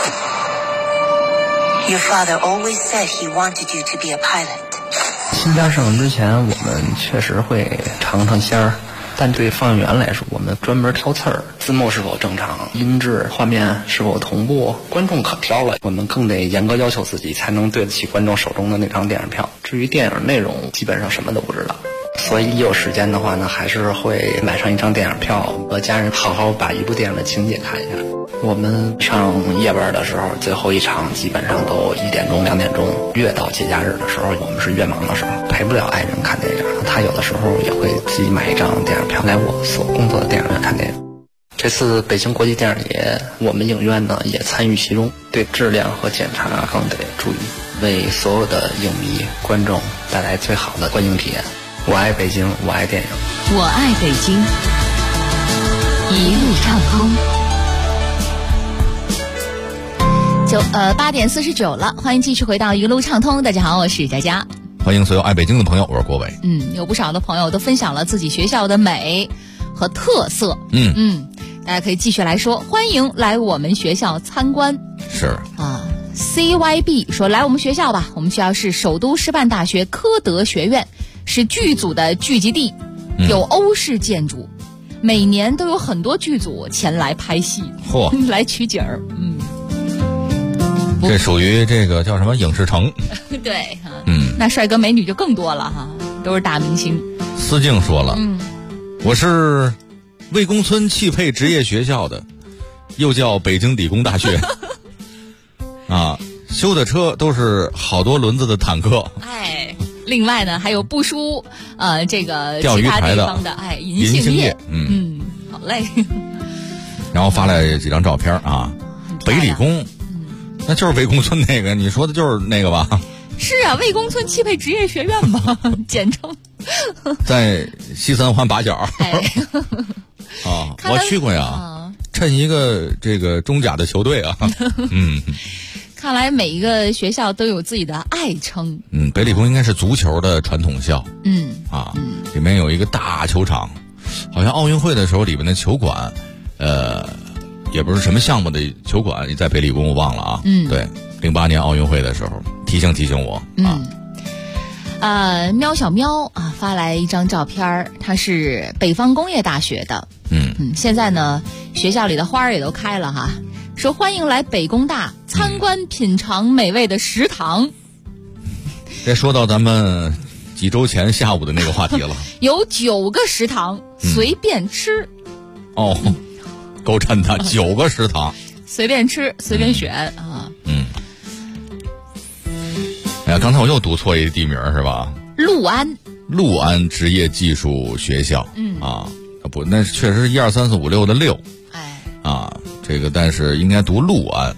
your father always said he wanted you to be a pilot. 新片上映之前，我们确实会尝尝鲜儿。但对放映员来说，我们专门挑刺儿，字幕是否正常，音质画面是否同步，观众可挑了，我们更得严格要求自己，才能对得起观众手中的那张电影票。至于电影内容，基本上什么都不知道。所以一有时间的话呢，还是会买上一张电影票，和家人好好把一部电影的情节看一下。我们上夜班的时候，最后一场基本上都1点钟、2点钟。越到节假日的时候，我们是越忙的时候，陪不了爱人看电影。他有的时候也会自己买一张电影票来我所工作的电影院看电影。这次北京国际电影节，我们影院呢也参与其中，对质量和检查更得注意，为所有的影迷、观众带来最好的观影体验。我爱北京，我爱电影， 我爱北京，一路畅通。 8点49了，欢迎继续回到一路畅通。大家好，我是佳佳。 欢迎所有爱北京的朋友，我是郭伟。 有不少的朋友都分享了自己学校的美和特色。大家可以继续来说，欢迎来我们学校参观。 是啊 ，CYB 说来我们学校吧，我们学校是首都师范大学科德学院，是剧组的聚集地，有欧式建筑，每年都有很多剧组前来拍戏，来取景儿。 这属于这个叫什么影视城？ 对，那帅哥美女就更多了哈，都是大明星。 思静说了，我是魏公村汽配职业学校的，又叫北京理工大学啊，修的车都是好多轮子的坦克。 另外呢，还有不输这个钓鱼台的银杏叶。好嘞。 然后发来几张照片啊，北理工。那就是魏公村那个，你说的就是那个吧？ 是啊，魏公村汽配职业学院吧，简称。 在西三环8角。我去过呀，趁一个这个中甲的球队啊。 看来每一个学校都有自己的爱称。 北理工应该是足球的传统校。里面有一个大球场，好像奥运会的时候里面的球馆，也不是什么项目的球馆，你在北理工我忘了啊。对，08年奥运会的时候提醒我啊。喵小喵啊发来一张照片，他是北方工业大学的。现在呢学校里的花儿也都开了哈，说欢迎来北工大参观品尝美味的食堂。 这说到咱们几周前下午的那个话题了。 有9个食堂，随便吃。 够真的，9个食堂， 随便吃，随便选啊。 哎呀，刚才我又读错一个地名是吧？ 陆安职业技术学校。不，那确实是1、2、3、4、5、6的6。这个但是应该读陆安。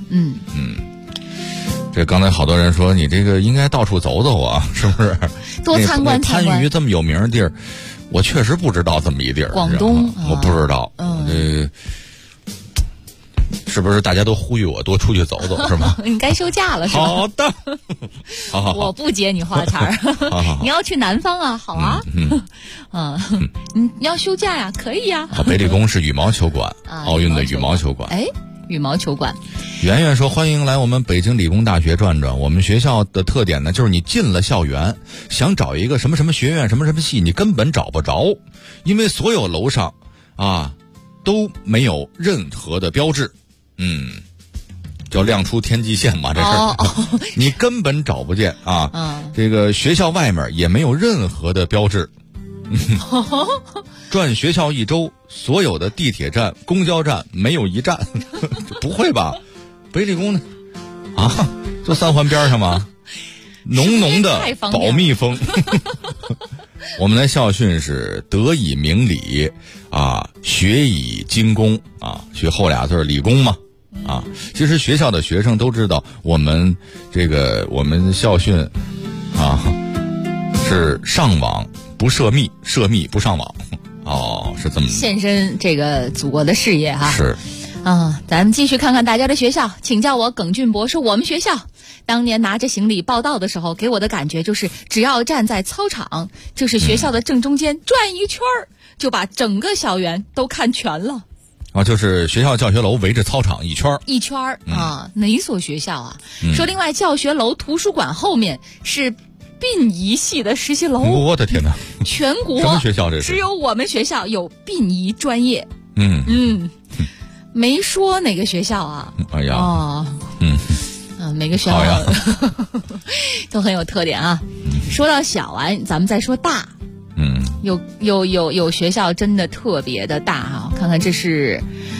这刚才好多人说你这个应该到处走走啊，是不是？ 多参观参观。 番禺这么有名的地儿，我确实不知道这么一地儿。 广东， 我不知道。是不是大家都呼吁我多出去走走是吗？ 你该休假了是吧？ 好的，好， 我不接你话茬儿。你要去南方啊？好啊，你要休假呀？可以呀。 北理工是羽毛球馆，奥运的羽毛球馆。 羽毛球馆。 圆圆说欢迎来我们北京理工大学转转。我们学校的特点呢，就是你进了校园，想找一个什么什么学院、什么什么系，你根本找不着，因为所有楼上都没有任何的标志。叫亮出天际线嘛，这事儿你根本找不见啊。这个学校外面也没有任何的标志。转学校1周，所有的地铁站、公交站没有一站。不会吧？北理工呢？就3环边上吗？浓浓的保密风。我们的校训是德以明理学以精工学后俩字理工嘛。 啊。其实学校的学生都知道，我们校训啊是上网不涉密，涉密不上网。哦，是这么献身这个祖国的事业哈。 是。 咱们继续看看大家的学校。请叫我耿俊博，说我们学校当年拿着行李报到的时候，给我的感觉就是只要站在操场，就是学校的正中间转一圈就把整个校园都看全了。 就是学校教学楼围着操场一圈啊。哪一所学校啊？说另外教学楼图书馆后面是殡仪系的实习楼。 我的天哪！ 全国什么学校这是？ 只有我们学校有殡仪专业。没说哪个学校啊。 哎呀。 每个学校都很有特点啊。说到小啊，咱们再说大。有学校真的特别的大哈。看看这是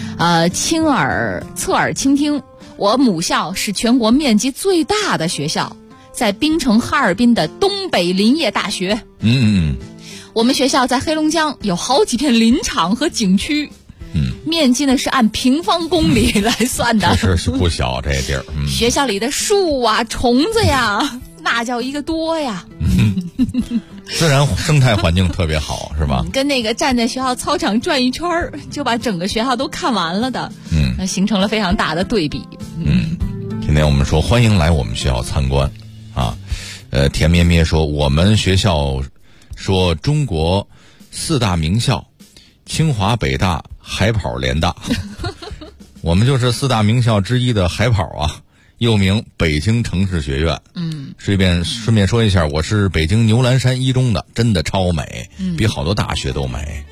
侧耳倾听。我母校是全国面积最大的学校，在槟城哈尔滨的东北林业大学。我们学校在黑龙江有好几片林场和景区。面积呢是按平方公里来算的。 这是不小这地儿。 学校里的树啊虫子呀那叫一个多呀。 自然生态环境特别好是吧？ 跟那个站在学校操场转一圈就把整个学校都看完了的。那形成了非常大的对比。 今天我们说欢迎来我们学校参观啊。甜咩咩说我们学校说中国4大名校，清华北大海跑联大。我们就是4大名校之一的海跑啊，又名北京城市学院。顺便说一下，我是北京牛栏山一中的，真的超美，比好多大学都美。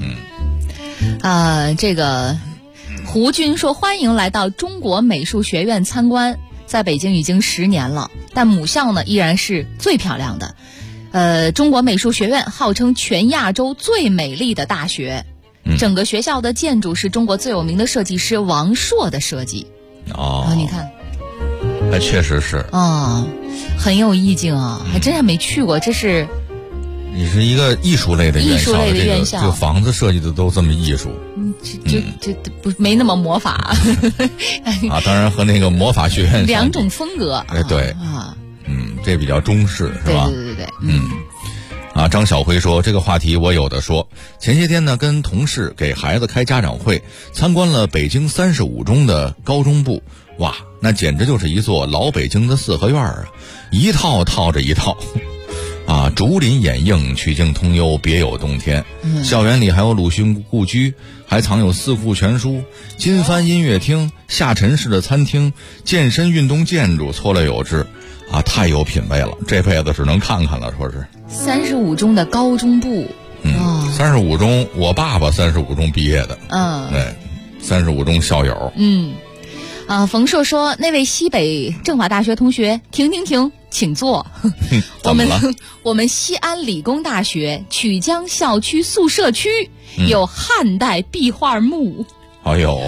这个胡军说欢迎来到中国美术学院参观，在北京已经10年了，但母校呢依然是最漂亮的。中国美术学院号称全亚洲最美丽的大学。整个学校的建筑是中国最有名的设计师王朔的设计。你看， 确实是很有意境啊，还真还没去过。这是你是一个艺术类的院校，这个房子设计的都这么艺术。 这不没那么魔法当然和那个魔法学院两种风格。 对这比较中式是吧？ 对。 张小辉说这个话题我有的说。前些天呢跟同事给孩子开家长会，参观了北京35中的高中部。哇，那简直就是一座老北京的4合院啊，一套套着一套竹林掩映，曲径通幽，别有洞天。校园里还有鲁迅故居，还藏有4库全书、金帆音乐厅、下沉式的餐厅、健身运动建筑，错落有致太有品位了，这辈子只能看看了。说是 35中的高中部 ，35中我爸爸35中毕业的。对，35中校友。 冯硕说那位西北政法大学同学停，请坐。我们西安理工大学曲江校区宿舍区有汉代壁画墓。 哎呦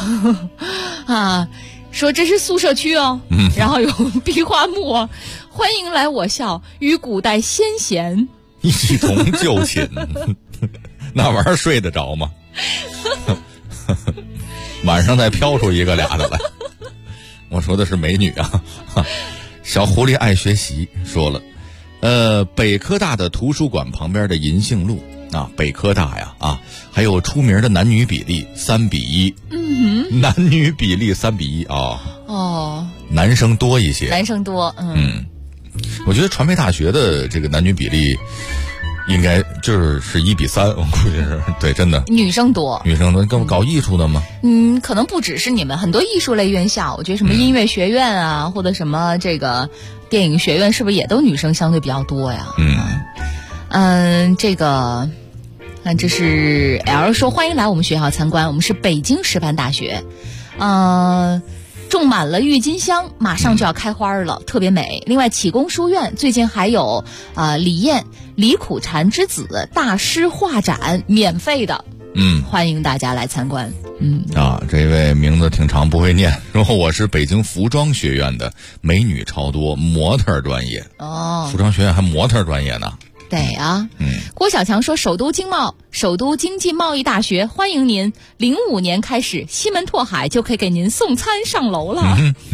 说这是宿舍区然后有壁画墓欢迎来我校与古代先贤一同就寝。那玩意儿睡得着吗？晚上再飘出一个俩的来。我说的是美女啊。小狐狸爱学习说了，北科大的图书馆旁边的银杏路北科大呀还有出名的男女比例3比1。男女比例3比1男生多一些。 男生多。 我觉得传媒大学的这个男女比例应该就是1比3，我估计是对，真的女生多。 搞艺术的吗？ 可能不只是你们，很多艺术类院校，我觉得什么音乐学院或者什么这个电影学院，是不是也都女生相对比较多呀？这是 L 说欢迎来我们学校参观，我们是北京师范大学。种满了郁金香，马上就要开花了，特别美。另外启功书院最近还有李苦禅之子大师画展，免费的。欢迎大家来参观。 这位名字挺长不会念，然后我是北京服装学院的，美女超多，模特专业。服装学院还模特专业呢。 得啊。郭小强说，首都经济贸易大学欢迎您，05年开始西门拓海就可以给您送餐上楼了。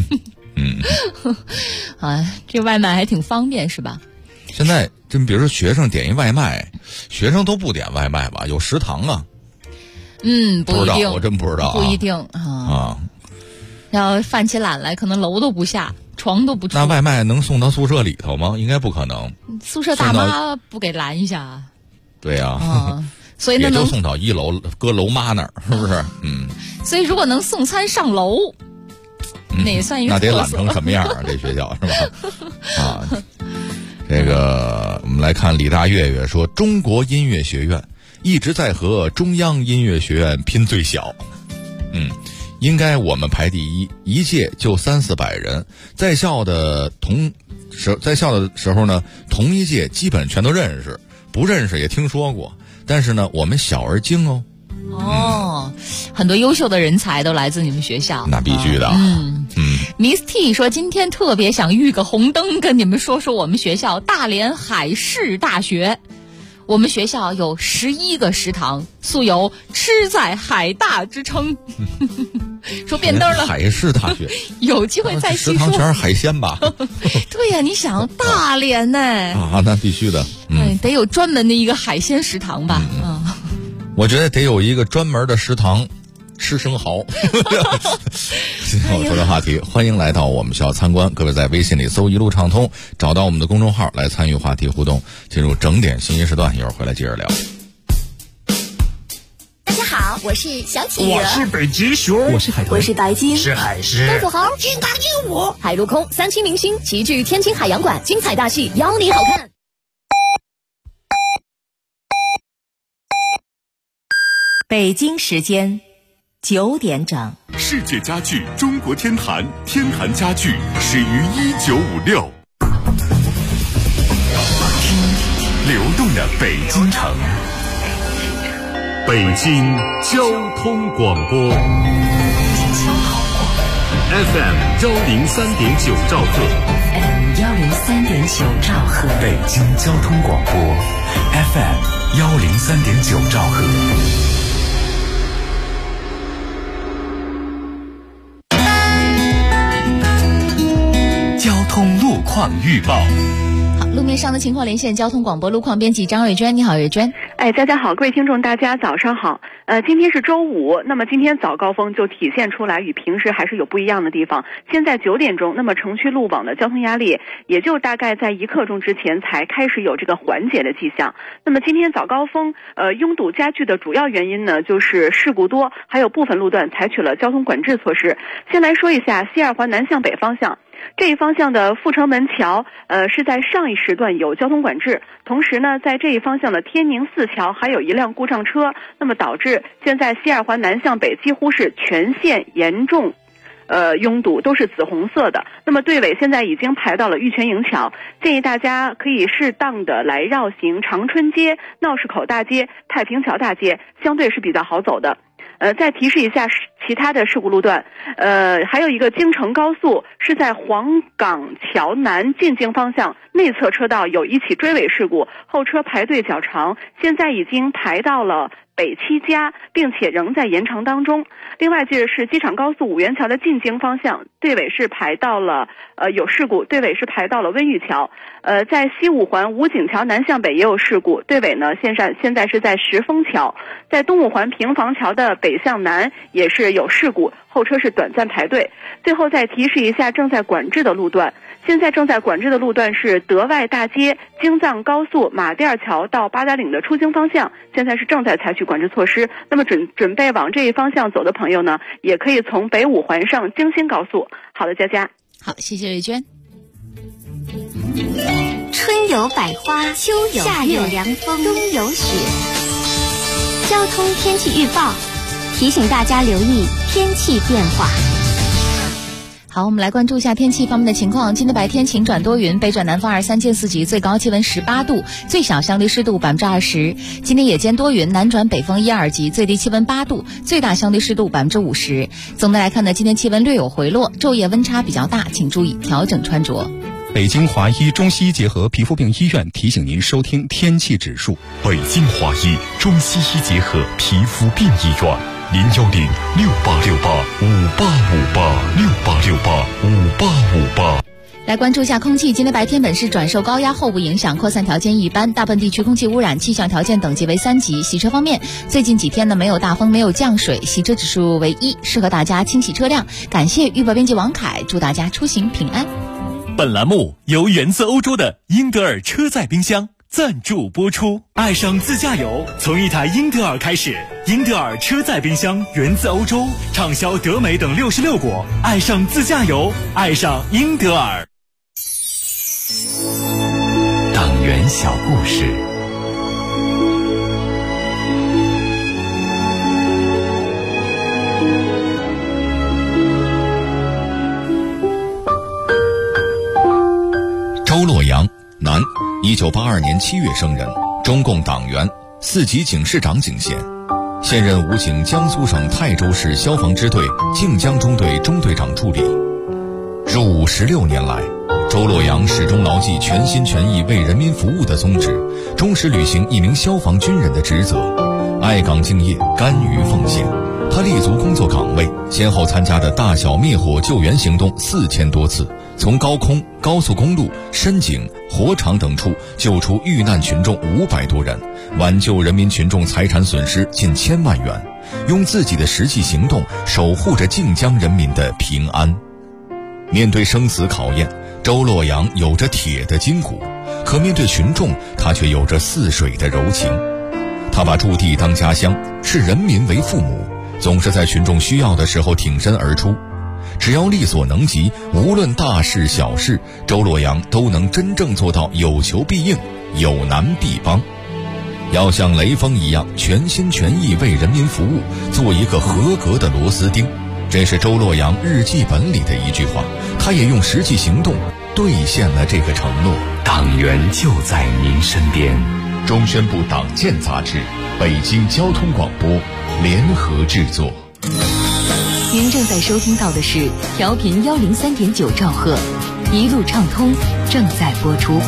啊，这外卖还挺方便是吧？ 现在真比如说学生点一外卖，学生都不点外卖吧？有食堂啊？ 不一定， 我真不知道， 不一定啊。要犯起懒来，可能楼都不下，床都不出。 那外卖能送到宿舍里头吗？应该不可能。 宿舍大妈不给拦一下？ 对呀。 所以那也就送到1楼，搁楼妈那儿，是不是？ 所以如果能送餐上楼，那也算一个。 那得懒成什么样啊？这学校是吧？这个我们来看李大月月说，中国音乐学院一直在和中央音乐学院拼最小。应该我们排第一，一届就300-400人，在校的时候呢，同一届基本全都认识，不认识也听说过，但是呢，我们小而精哦。 很多优秀的人才都来自你们学校， 那必须的。 Miss T 说，今天特别想遇个红灯，跟你们说说我们学校大连海事大学。我们学校有11个食堂，素有吃在海大之称。说变灯了， 海事大学有机会再细说。 食堂全是海鲜吧？ 对呀，你想大连呢？ 那必须的。 得有专门的一个海鲜食堂吧？ 我觉得得有一个专门的食堂吃生蚝。今天我说的话题，欢迎来到我们学校参观。各位在微信里搜一路畅通，找到我们的公众号来参与话题互动。进入整点信息时段，一会儿回来接着聊。 大家好，我是小企鹅， 我是北极熊， 我是海豚，我是白鲸， 是海狮， 东土豪，金刚鹦鹉，海陆空3栖明星齐聚天津海洋馆，精彩大戏邀你好看。 北京时间9点整。 世界家具中国天坛，天坛家具始于1956。流动的北京城，北京交通广播 FM 103.9兆赫 FM 103.9兆赫， 北京交通广播 FM 103.9兆赫。 交通路况预报。 好，路面上的情况连线交通广播路况编辑张瑞娟。你好，瑞娟。 大家好，各位听众，大家早上好。今天是周五，那么今天早高峰就体现出来与平时还是有不一样的地方。现在9点钟，那么城区路网的交通压力也就大概在1刻钟之前才开始有这个缓解的迹象。那么今天早高峰拥堵加剧的主要原因呢，就是事故多，还有部分路段采取了交通管制措施。先来说一下西二环南向北方向。这一方向的阜成门桥是在上一时段有交通管制，同时呢在这一方向的天宁4桥还有一辆故障车，那么导致现在西二环南向北几乎是全线严重拥堵，都是紫红色的。那么队尾现在已经排到了玉泉营桥，建议大家可以适当的来绕行长春街、闹市口大街、太平桥大街，相对是比较好走的。再提示一下其他的事故路段，还有一个京承高速是在黄岗桥南进京方向内侧车道有一起追尾事故，后车排队较长，现在已经排到了北七家，并且仍在延长当中。另外就是机场高速五元桥的进京方向，队尾是排到了有事故，队尾是排到了温榆桥。在西五环武警桥南向北也有事故，队尾呢现在是在石峰桥。在东五环平房桥的北向南也是有事故，后车是短暂排队。最后再提示一下正在管制的路段，现在正在管制的路段是德外大街、京藏高速马甸桥到八达岭的出京方向，现在是正在采取管制措施。那么准备往这一方向走的朋友呢，也可以从北五环上京新高速。好的，佳佳。 好，谢谢瑞娟。 春有百花，秋有夏有凉风，冬有雪。交通天气预报提醒大家留意天气变化。 好，我们来关注一下天气方面的情况。今天白天晴转多云，北转南风2、3见4级，最高气温18度，最小相对湿度20%。今天夜间多云，南转北风1、2级，最低气温8度，最大相对湿度50%。总的来看呢，今天气温略有回落，昼夜温差比较大，请注意调整穿着。 北京华医中西医结合皮肤病医院提醒您收听天气指数。 北京华医中西医结合皮肤病医院，0106868585868685858。 来关注一下空气。今天白天本市转受高压后部影响，扩散条件一般，大部分地区空气污染气象条件等级为3级。洗车方面，最近几天呢没有大风，没有降水，洗车指数为1，适合大家清洗车辆。感谢预报编辑王凯，祝大家出行平安。 本栏目由源自欧洲的英德尔车载冰箱赞助播出。爱上自驾游，从一台英德尔开始。英德尔车载冰箱源自欧洲，畅销德美等66国。爱上自驾游，爱上英德尔。 党员小故事。 周洛阳，男，1982年7月生人，中共党员，4级警视长警衔，现任武警江苏省泰州市消防支队靖江中队中队长助理。入伍16年来，周洛阳始终牢记全心全意为人民服务的宗旨，忠实履行一名消防军人的职责，爱岗敬业，甘于奉献。他立足工作岗位，先后参加的大小灭火救援行动4000多次，从高空、高速公路、深井、火场等处救出遇难群众500多人，挽救人民群众财产损失近1000万元，用自己的实际行动守护着靖江人民的平安。面对生死考验，周洛阳有着铁的筋骨，可面对群众，他却有着似水的柔情。他把驻地当家乡，视人民为父母，总是在群众需要的时候挺身而出。只要力所能及，无论大事小事，周洛阳都能真正做到有求必应，有难必帮。要像雷锋一样全心全意为人民服务，做一个合格的螺丝钉，这是周洛阳日记本里的一句话，他也用实际行动兑现了这个承诺。 党员就在您身边。 中宣部党建杂志，北京交通广播联合制作。 您正在收听到的是调频103.9兆赫，一路畅通正在播出。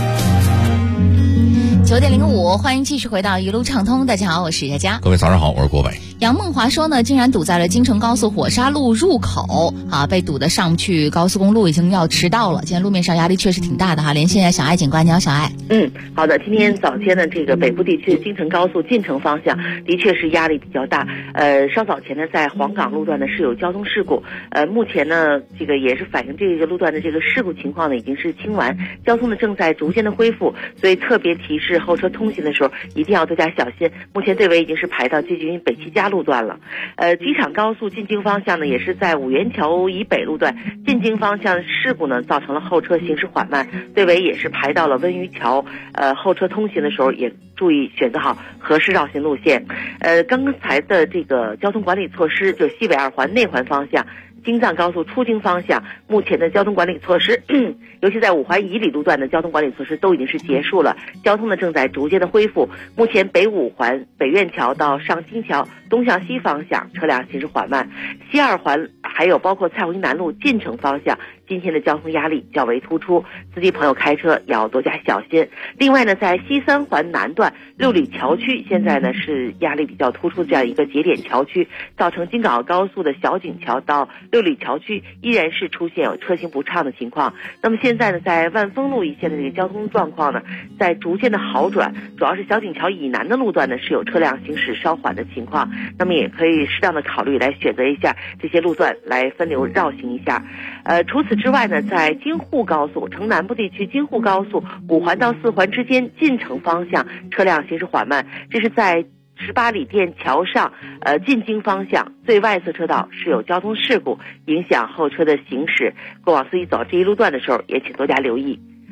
9点05，欢迎继续回到一路畅通。大家好，我是佳佳。 各位早上好，我是郭伟。 杨梦华说呢，竟然堵在了京承高速火沙路入口啊，被堵得上不去高速公路，已经要迟到了。今天路面上压力确实挺大的哈。连线一下小艾警官，你好，小艾。 好的。今天早间的这个北部地区的京承高速进城方向的确是压力比较大。稍早前呢，在黄岗路段呢是有交通事故。目前呢，这个也是反映这个路段的这个事故情况呢已经是清完，交通呢正在逐渐的恢复，所以特别提示后车通行的时候一定要多加小心。目前队尾已经是排到接近北七家路段了。机场高速进京方向呢，也是在五元桥以北路段进京方向事故呢，造成了后车行驶缓慢，队尾也是排到了温榆桥。后车通行的时候也注意选择好合适绕行路线。刚才的这个交通管理措施，就西北2环内环方向。京藏高速出京方向目前的交通管理措施尤其在5环以里路段的交通管理措施都已经是结束了，交通呢正在逐渐的恢复。目前北5环北苑桥到上京桥东向西方向车辆行驶缓慢，西2环还有包括蔡胡营南路进城方向今天的交通压力较为突出，司机朋友开车要多加小心。另外呢，在西3环南段六里桥区现在呢是压力比较突出的这样一个节点桥区，造成京港澳高速的小井桥到六里桥区依然是出现有车行不畅的情况。那么现在呢，在万丰路一线的这个交通状况呢在逐渐的好转，主要是小井桥以南的路段呢是有车辆行驶稍缓的情况，那么也可以适当的考虑来选择一下这些路段来分流绕行一下。除此之外呢，在京沪高速城南部地区京沪高速5环到4环之间进城方向车辆行驶缓慢，这是在18里店桥上进京方向最外侧车道是有交通事故，影响后车的行驶，过往司机走这一路段的时候也请多加留意。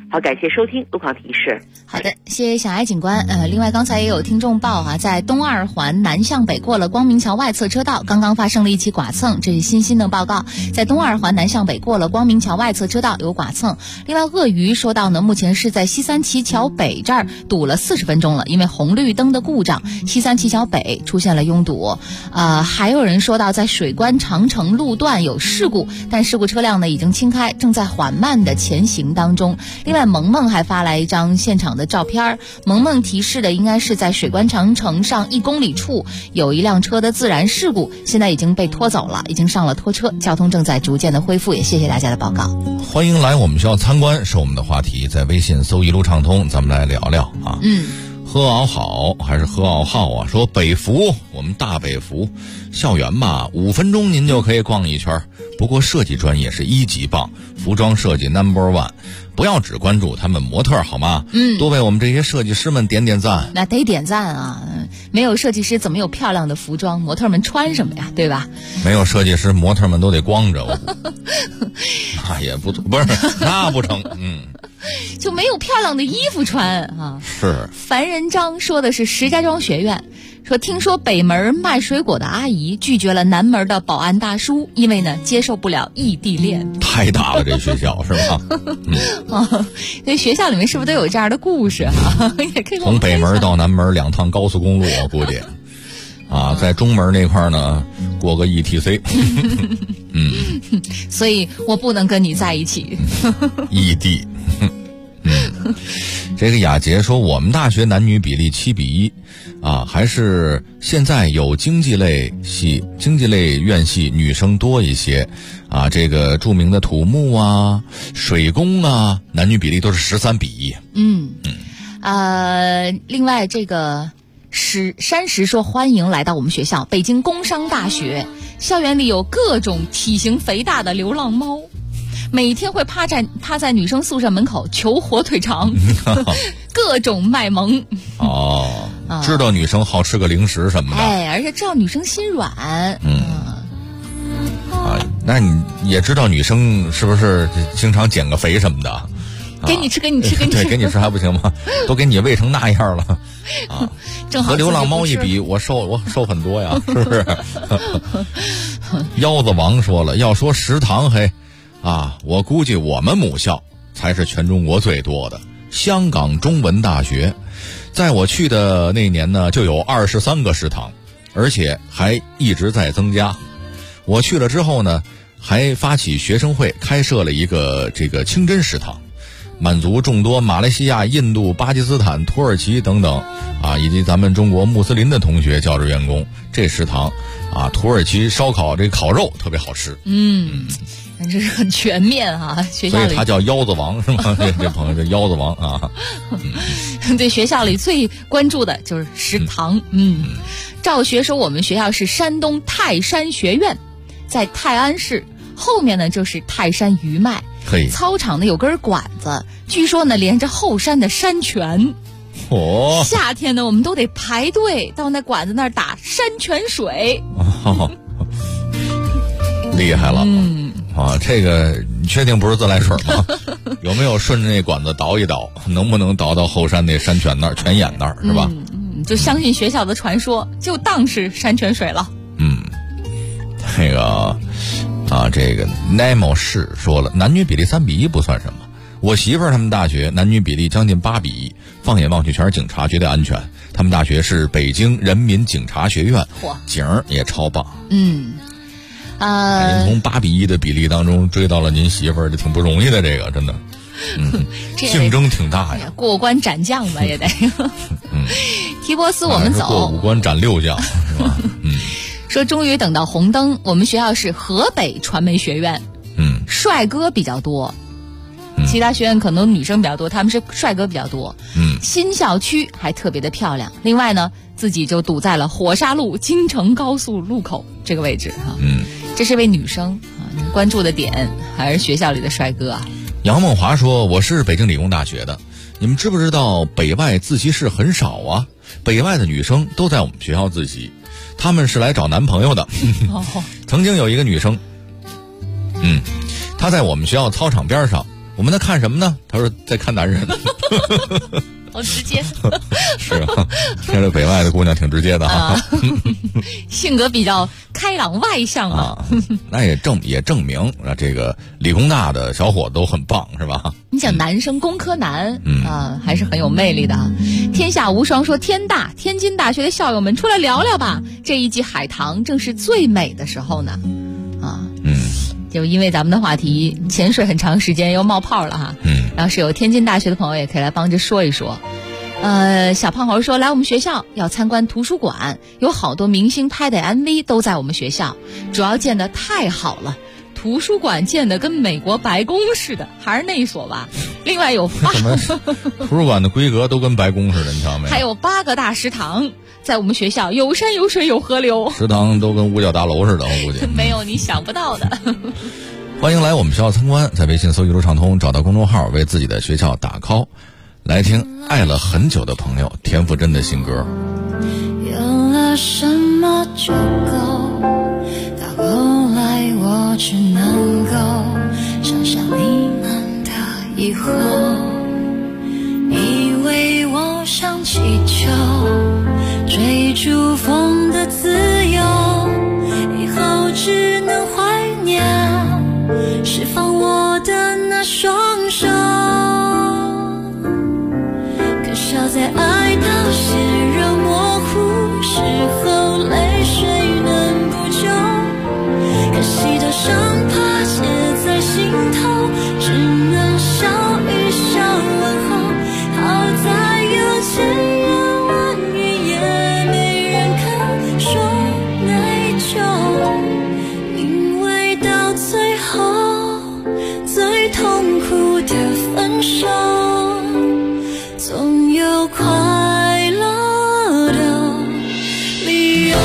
好，感谢收听路况提示。 好的，谢谢小艾警官。另外刚才也有听众报啊，在东二环南向北过了光明桥外侧车道，刚刚发生了一起剐蹭，这是新的报告。在东二环南向北过了光明桥外侧车道有剐蹭。另外鳄鱼说到呢，目前是在西三旗桥北这儿堵了40分钟了，因为红绿灯的故障，西三旗桥北出现了拥堵。还有人说到在水关长城路段有事故，但事故车辆呢已经清开，正在缓慢的前行当中。另外萌萌还发来一张现场的照片，萌萌提示的应该是在水关长城上1公里处有一辆车的自燃事故，现在已经被拖走了，已经上了拖车，交通正在逐渐的恢复，也谢谢大家的报告。 欢迎来我们学校参观是我们的话题，在微信搜一路畅通，咱们来聊聊啊。喝敖好还是喝敖好啊？说北服，我们大北服校园吧，5分钟您就可以逛一圈。不过设计专业是1级棒，服装设计 No.1， 不要只关注他们模特好吗？多为我们这些设计师们点点赞。 那得点赞啊！没有设计师怎么有漂亮的服装？模特们穿什么呀？对吧？ 没有设计师，模特们都得光着。那也不是那不成， 就没有漂亮的衣服穿啊。 是。 樊仁章说的是石家庄学院，说听说北门卖水果的阿姨拒绝了南门的保安大叔，因为呢接受不了异地恋。太大了这学校是吧？ 那学校里面是不是都有这样的故事啊？也可以从北门到南门2趟高速公路，我估计啊，在中门那块呢过个 ETC。 所以我不能跟你在一起。 异地。这个雅洁说我们大学男女比例7:1啊，还是现在有经济类院系女生多一些啊。这个著名的土木啊、水工啊，男女比例都是13:1。 另外这个山石说欢迎来到我们学校，北京工商大学校园里有各种体型肥大的流浪猫。每天会趴在女生宿舍门口求火腿肠，各种卖萌。 知道女生好吃个零食什么的， 而且知道女生心软。 那你也知道女生是不是经常减个肥什么的？ 给你吃，给你吃， 对，给你吃还不行吗？都给你喂成那样了啊！ 正好和流浪猫一比，我瘦很多呀，是不是？腰子王说了，要说食堂我估计我们母校才是全中国最多的，香港中文大学，在我去的那年呢，就有23个食堂，而且还一直在增加。我去了之后呢，还发起学生会，开设了一个这个清真食堂，满足众多马来西亚、印度、巴基斯坦、土耳其等等以及咱们中国穆斯林的同学教职员工。这食堂土耳其烧烤这个烤肉特别好吃。 这是很全面学校里， 所以他叫腰子王是吗？这朋友叫腰子王啊。 对，学校里最关注的就是食堂。赵学说我们学校是山东泰山学院，在泰安市，后面呢就是泰山余脉。操场呢有根管子，据说呢连着后山的山泉。夏天呢我们都得排队到那管子那儿打山泉水。 厉害了。这个你确定不是自来水吗？有没有顺着那管子倒一倒，能不能倒到后山那山泉那儿、泉眼那儿，是吧？ 就相信学校的传说，就当是山泉水了。 这个 Nemo 是说了，男女比例3:1不算什么。我媳妇儿他们大学男女比例将近8:1，放眼望去全是警察，绝对安全。他们大学是北京人民警察学院，景儿也超棒。您从8:1的比例当中追到了您媳妇儿，这挺不容易的，这个真的。竞争挺大呀， 过关斩将吧也得。提波斯我们走， 过5关斩6将是吧？ 说终于等到红灯，我们学校是河北传媒学院。帅哥比较多，其他学院可能女生比较多，他们是帅哥比较多。新校区还特别的漂亮。另外呢，自己就堵在了火沙路京承高速路口这个位置这是位女生你关注的点还是学校里的帅哥啊？ 杨梦华说我是北京理工大学的，你们知不知道北外自习室很少啊？北外的女生都在我们学校自习，她们是来找男朋友的。曾经有一个女生她在我们学校操场边上， 我们在看什么呢？他说在看男人。 好直接。 是啊，这个北外的姑娘挺直接的啊。 性格比较开朗外向嘛。 那也证明啊，这个理工大的小伙子都很棒，是吧？ 你想男生工科男还是很有魅力的。天下无双说天津大学的校友们出来聊聊吧，这一季海棠正是最美的时候呢。就因为咱们的话题潜水很长时间又冒泡了哈。然后是有天津大学的朋友也可以来帮着说一说。小胖猴说来我们学校要参观图书馆，有好多明星拍的 MV 都在我们学校，主要建得太好了，图书馆建得跟美国白宫似的，还是那一所吧。另外有图书馆的规格都跟白宫似的，你瞧没？ 还有8个大食堂，在我们学校有山有水有河流， 食堂都跟五角大楼似的，我估计没有你想不到的。 欢迎来我们学校参观，在微信搜一路畅通，找到公众号为自己的学校打 call。 来听爱了很久的朋友田馥甄的新歌。 有了什么就够，到后来我只能够想象你们的以后，以为我像气球追逐风的自由，以后只能怀念释放我的那双手，可笑在爱到血肉模糊时候，泪水能补救，可惜的伤疤结在心头，只能笑一笑问候，好在有千言万语也没人肯说内疚，因为到最后最痛苦的分手总有快乐的理由。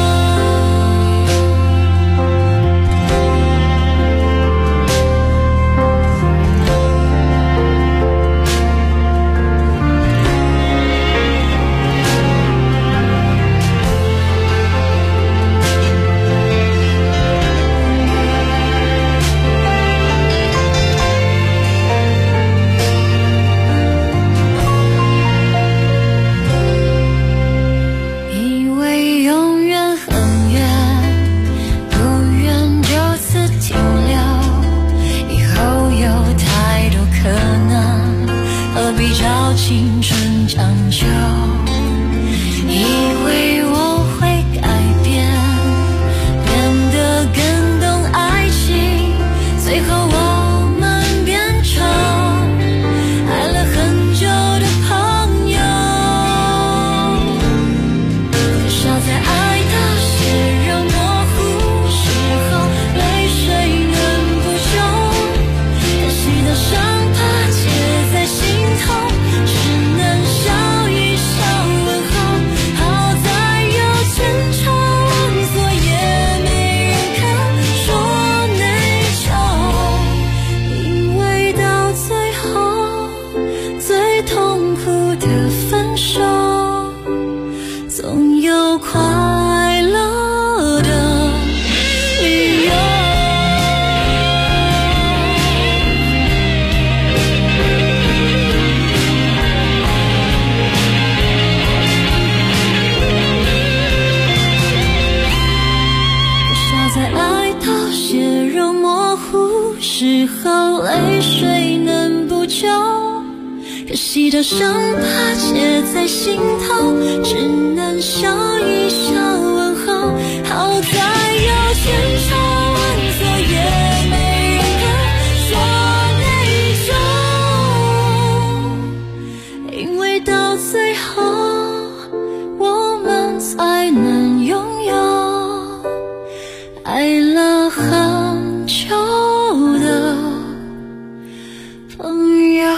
青春将就，以为我会改变，变得更懂爱情，最后我们变成爱了很久的朋友，可笑在爱到血肉模糊时候，泪水能补救，可惜的伤疤结在心头，总有快乐的理由。可笑在爱到血肉模糊时候，泪水能补救，可惜的伤疤结在心头，只能笑一笑问候，好在有千差万错也没人肯说内疚，因为到最后我们才能拥有爱了很久的朋友。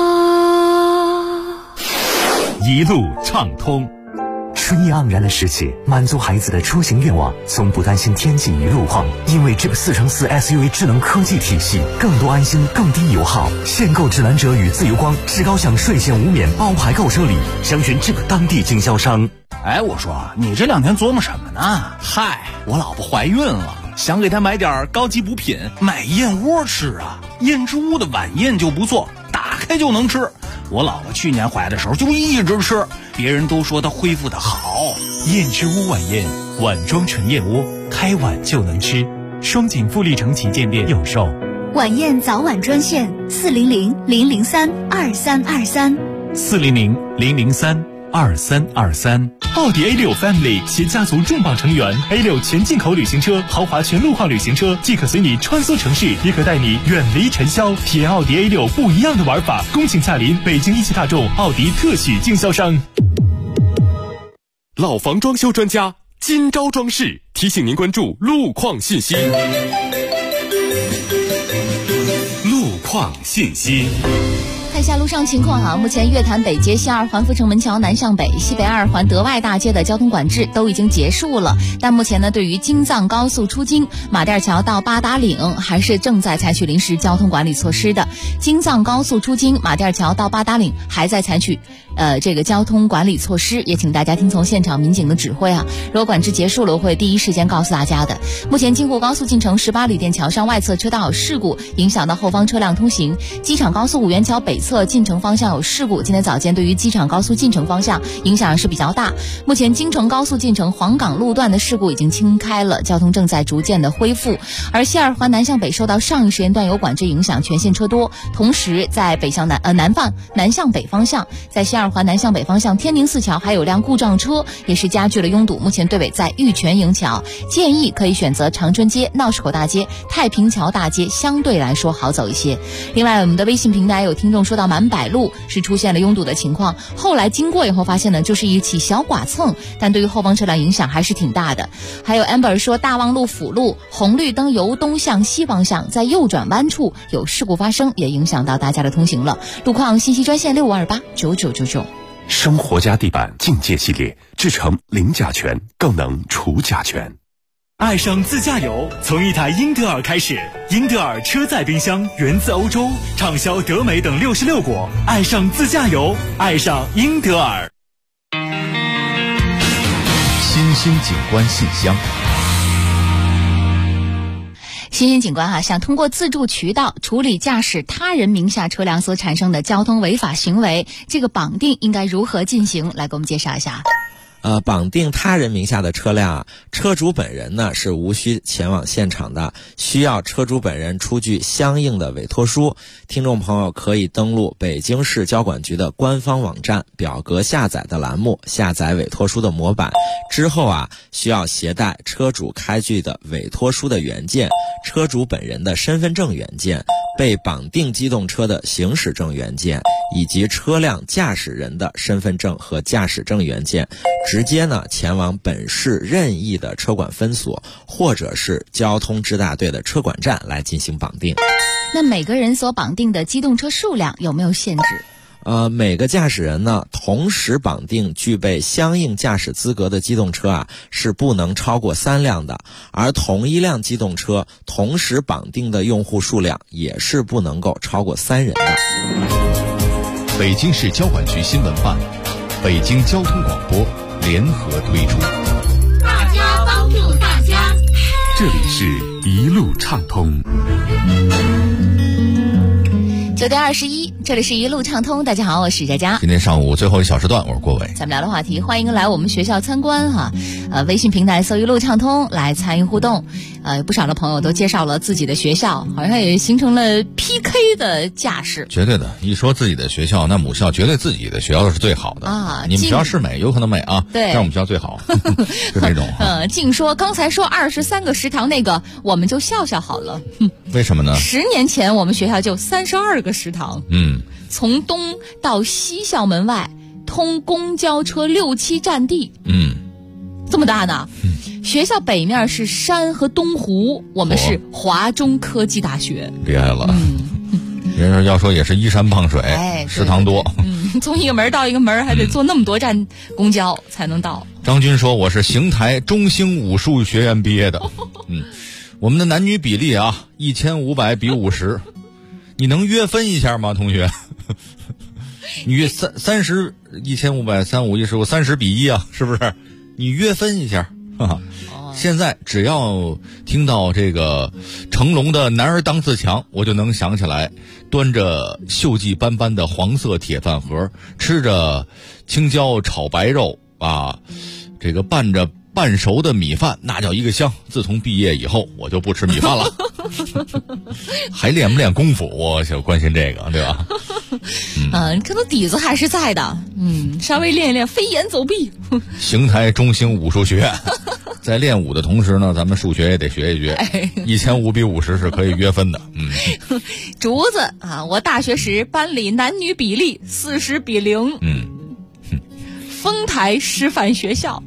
一路畅通， 春意盎然的世界，满足孩子的出行愿望，从不担心天气与路况，因为 Jeep 4x4 SUV 智能科技体系，更多安心，更低油耗。限购指南者与自由光，至高享税前无免包牌购车礼，详询 Jeep 当地经销商。 哎，我说你这2天琢磨什么呢？ 嗨，我老婆怀孕了。 想给他买点高级补品，买燕窝吃啊。燕之屋的晚宴就不错，打开就能吃。我姥姥去年怀的时候就一直吃，别人都说她恢复的好。 燕之屋晚宴，碗装纯燕窝，开碗就能吃。双井富力城旗舰店有售。 晚宴早晚专线400-003-2323。 400-003-2323。奥迪 A6 Family 携家族重磅成员 A6 全进口旅行车、豪华全路况旅行车，既可随你穿梭城市，也可带你远离尘嚣，体验奥迪 A6 不一样的玩法。恭请驾临北京一汽大众奥迪特许经销商。 老房装修专家今朝装饰提醒您关注路况信息。 路况信息。 看一下路上情况啊，目前月坛北街西二环阜成门桥南向北、西北二环德外大街的交通管制都已经结束了，但目前呢，对于京藏高速出京马甸桥到八达岭还是正在采取临时交通管理措施的。京藏高速出京马甸桥到八达岭还在采取这个交通管理措施，也请大家听从现场民警的指挥啊。如果管制结束了，会第一时间告诉大家的。目前京沪高速进城18里店桥上外侧车道有事故，影响到后方车辆通行。机场高速五原桥北侧进城方向有事故，今天早间对于机场高速进城方向影响是比较大。目前京承高速进城黄岗路段的事故已经清开了，交通正在逐渐的恢复。而西二环南向北受到上一时间段有管制影响，全线车多。同时在南向北方向，在西二环南向北方向天宁寺桥还有辆故障车，也是加剧了拥堵。目前队尾在玉泉营桥，建议可以选择长春街、闹市口大街、太平桥大街，相对来说好走一些。另外我们的微信平台有听众说到满百路是出现了拥堵的情况，后来经过以后发现呢，就是一起小剐蹭，但对于后方车辆影响还是挺大的。还有 Amber 说大望路辅路红绿灯由东向西方向，在右转弯处有事故发生，也影响到大家的通行了。路况信息专线65289999。 生活家地板境界系列，制成零甲醛，更能除甲醛。 爱上自驾游，从一台英特尔开始。英特尔车载冰箱源自欧洲，畅销德美等66国。爱上自驾游，爱上英特尔。 新兴景观信箱。 新兴景观想通过自助渠道处理驾驶他人名下车辆所产生的交通违法行为，这个绑定应该如何进行？来给我们介绍一下。 绑定他人名下的车辆，车主本人呢是无需前往现场的，需要车主本人出具相应的委托书。听众朋友可以登录北京市交管局的官方网站表格下载的栏目，下载委托书的模板之后需要携带车主开具的委托书的原件、车主本人的身份证原件、被绑定机动车的行驶证原件以及车辆驾驶人的身份证和驾驶证原件，直接前往本市任意的车管分所或者是交通支大队的车管站来进行绑定。 那每个人所绑定的机动车数量有没有限制？ 每个驾驶人同时绑定具备相应驾驶资格的机动车是不能超过3辆的，而同一辆机动车同时绑定的用户数量也是不能够超过3人的。 北京市交管局新闻办、北京交通广播联合推出， 大家帮助大家。 这里是一路畅通。 9点21，这里是一路畅通。大家好，我是佳佳。 今天上午最后一小时段，我是郭伟。 咱们聊的话题，欢迎来我们学校参观微信平台搜一路畅通来参与互动。不少的朋友都介绍了自己的学校，好像也形成了 PK 的架势。 绝对的，一说自己的学校，那母校绝对自己的学校是最好的你们学校是美，有可能美对，但我们学校最好，就这种。 净说刚才说23个食堂那个，我们就笑笑好了。 为什么呢 ？10年前我们学校就32个食堂，从东到西校门外通公交车6、7站地，这么大呢。学校北面是山和东湖，我们是华中科技大学， 厉害了。人要说也是依山傍水，食堂多。 从一个门到一个门还得坐那么多站公交才能到。 张军说我是邢台中兴武术学院毕业的。我们的男女比例1500比50，你能约分一下吗，同学？你约1500、35、15、30比1是不是？你约分一下。 现在只要听到这个成龙的男儿当自强，我就能想起来端着锈迹斑斑的黄色铁饭盒，吃着青椒炒白肉啊，这个拌着半熟的米饭，那叫一个香。自从毕业以后，我就不吃米饭了。还练不练功夫，我就关心这个，对吧？ 可能底子还是在的。稍微练一练飞檐走壁。 邢台中兴武术学院，在练武的同时呢，咱们数学也得学一学。1500比50是可以约分的。 竹子啊，我大学时班里男女比例40比0。丰台师范学校。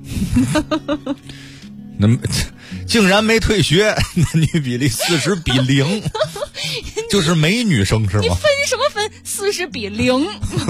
那竟然没退学，男女比例40比0，就是没女生是吗？ 你分什么分？40比0。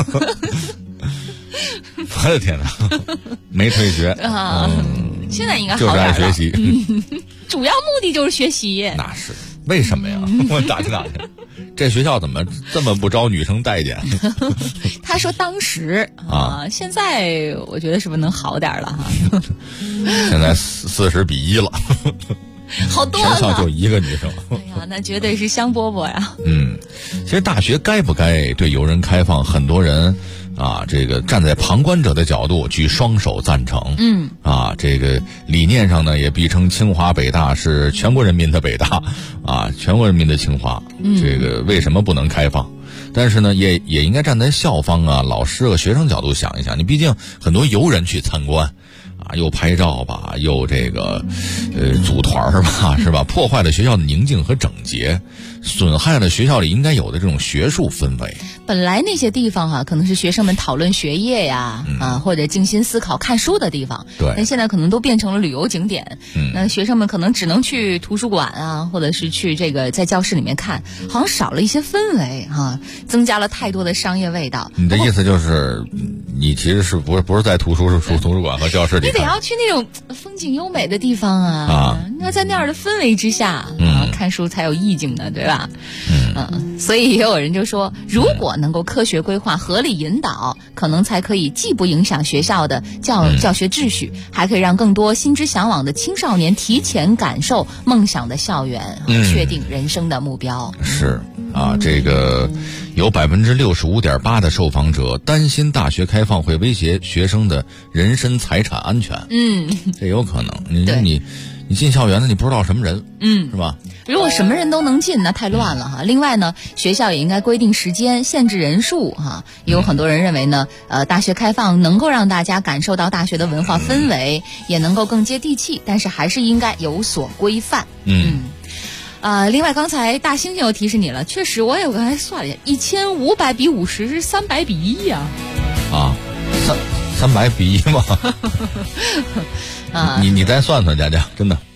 我的天哪，没退学啊！现在应该好就是点了。 爱学习， 主要目的就是学习。 那是为什么呀？我打听。这学校怎么这么不招女生待见？ 他说当时现在我觉得是不是能好点了哈？ 现在40比1了， 好多了， 全校就一个女生。 哎呀，那绝对是香饽饽呀。 其实大学该不该对游人开放，很多人这个站在旁观者的角度举双手赞成。这个理念上呢，也必称清华北大是全国人民的北大全国人民的清华。这个为什么不能开放？但是呢，也应该站在校方老师和学生角度想一想，你毕竟很多游人去参观又拍照吧，又这个组团吧，是吧？破坏了学校的宁静和整洁，损害了学校里应该有的这种学术氛围。 本来那些地方可能是学生们讨论学业呀或者静心思考看书的地方， 对， 但现在可能都变成了旅游景点。那学生们可能只能去图书馆或者是去这个在教室里面看，好像少了一些氛围增加了太多的商业味道。 你的意思就是你其实是不是在图书馆和教室里看， 你得要去那种风景优美的地方你要在那样的氛围之下看书才有意境的，对吧？所以也有人就说，如果能够科学规划、合理引导，可能才可以既不影响学校的教学秩序，还可以让更多心之向往的青少年提前感受梦想的校园，确定人生的目标。 是这个有65.8%的受访者担心大学开放会威胁学生的人身财产安全。这有可能。你进校园呢，你不知道什么人，是吧？ 如果什么人都能进，那太乱了另外呢，学校也应该规定时间，限制人数也有很多人认为呢，大学开放能够让大家感受到大学的文化氛围，也能够更接地气，但是还是应该有所规范。另外刚才大猩猩又提示你了，确实我也刚才算了一下，1500比50是300比1呀。 300比1吗？你再算算，佳佳，真的。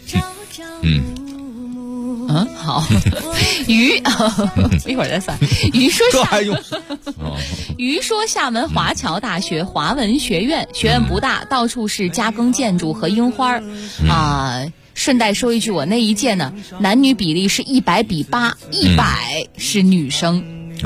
好。鱼一会儿再算。鱼说这还用？ 鱼说厦门华侨大学华文学院，学院不大，到处是加更建筑和樱花顺带说一句，我那一届呢，男女比例是100比8，100是女生。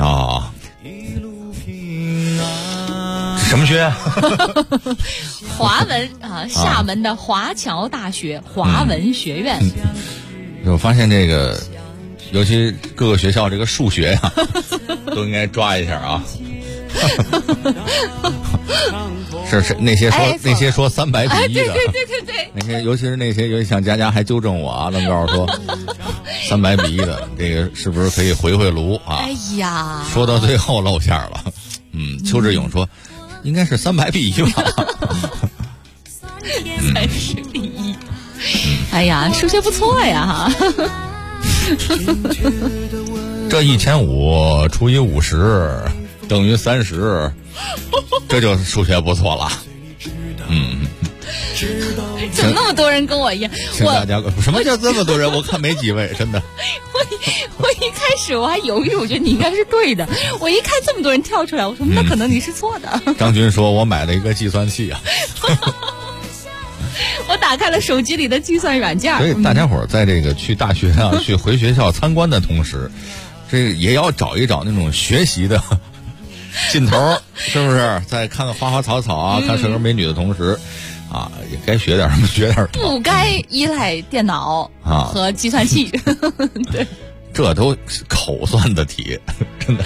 什么学院？ 华文厦门的华侨大学华文学院。 我发现这个，尤其各个学校这个数学都应该抓一下是那些说300比1的， 对， 那些尤其是那些像佳佳还纠正我能告诉说300比1的，这个是不是可以回炉哎呀， 说到最后露馅了。邱志勇说应该是300比1吧。 30比1。哎呀，数学不错呀这1500除以50等于30，这就数学不错了。 怎么那么多人跟我一样？ 请大家什么叫这么多人？我看没几位，真的。 我一开始我还犹豫，我觉得你应该是对的。我一看这么多人跳出来，我说那可能你是错的。 张军说我买了一个计算器我打开了手机里的计算软件。 所以大家伙在这个去大学去回学校参观的同时，这也要找一找那种学习的劲头，是不是？再看看花花草草看帅哥美女的同时啊，也该学点什么学点什么， 不该依赖电脑和计算器。对， 这都是口算的题，真的。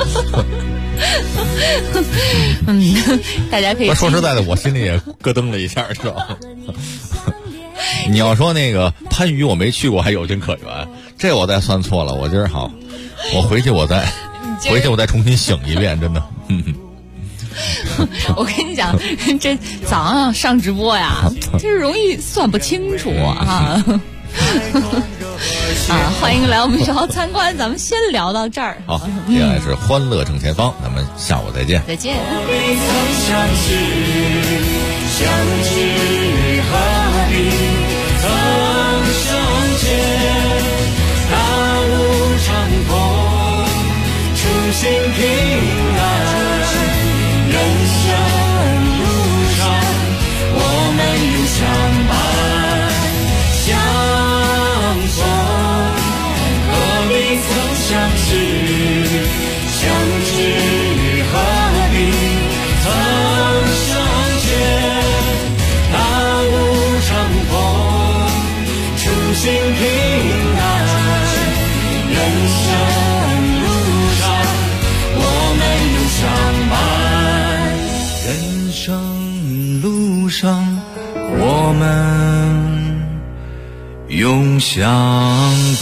大家可以说实在的，我心里也咯噔了一下，知道吗？你要说那个番禺我没去过，还有情可原，这我再算错了。我今儿好，我回去我再重新醒一遍，真的。 我跟你讲，这早上上直播呀，这容易算不清楚啊。欢迎来我们小参观，咱们先聊到这儿。 好，接下来是欢乐正前方，咱们下午再见。 再见。 心平安，人生路上我们永相伴相逢，何必曾相识，相知何必曾相见，大路长风，初心平安，人生相伴，人生路上我们永相伴。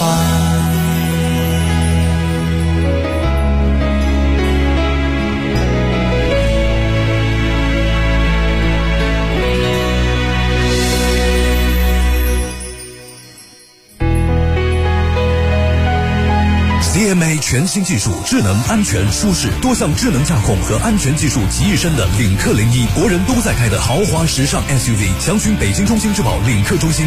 CMA 全新技术，智能、安全、舒适，多项智能驾控和安全技术集一身的领克01，国人都在开的豪华时尚 SUV。详询北京中心质保领克中心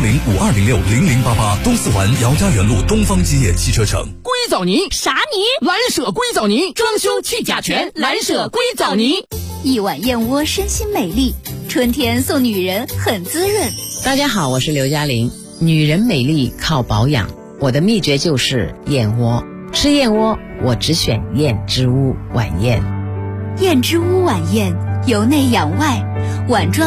01052060088，东四环姚家园路东方基业汽车城。 硅藻泥啥泥？蓝舍硅藻泥，装修去甲醛，蓝舍硅藻泥。 一碗燕窝，身心美丽，春天送女人很滋润。 大家好，我是刘嘉玲。女人美丽靠保养，我的秘诀就是燕窝。吃燕窝，我只选燕之屋晚宴。 燕之屋晚宴，由内养外，碗装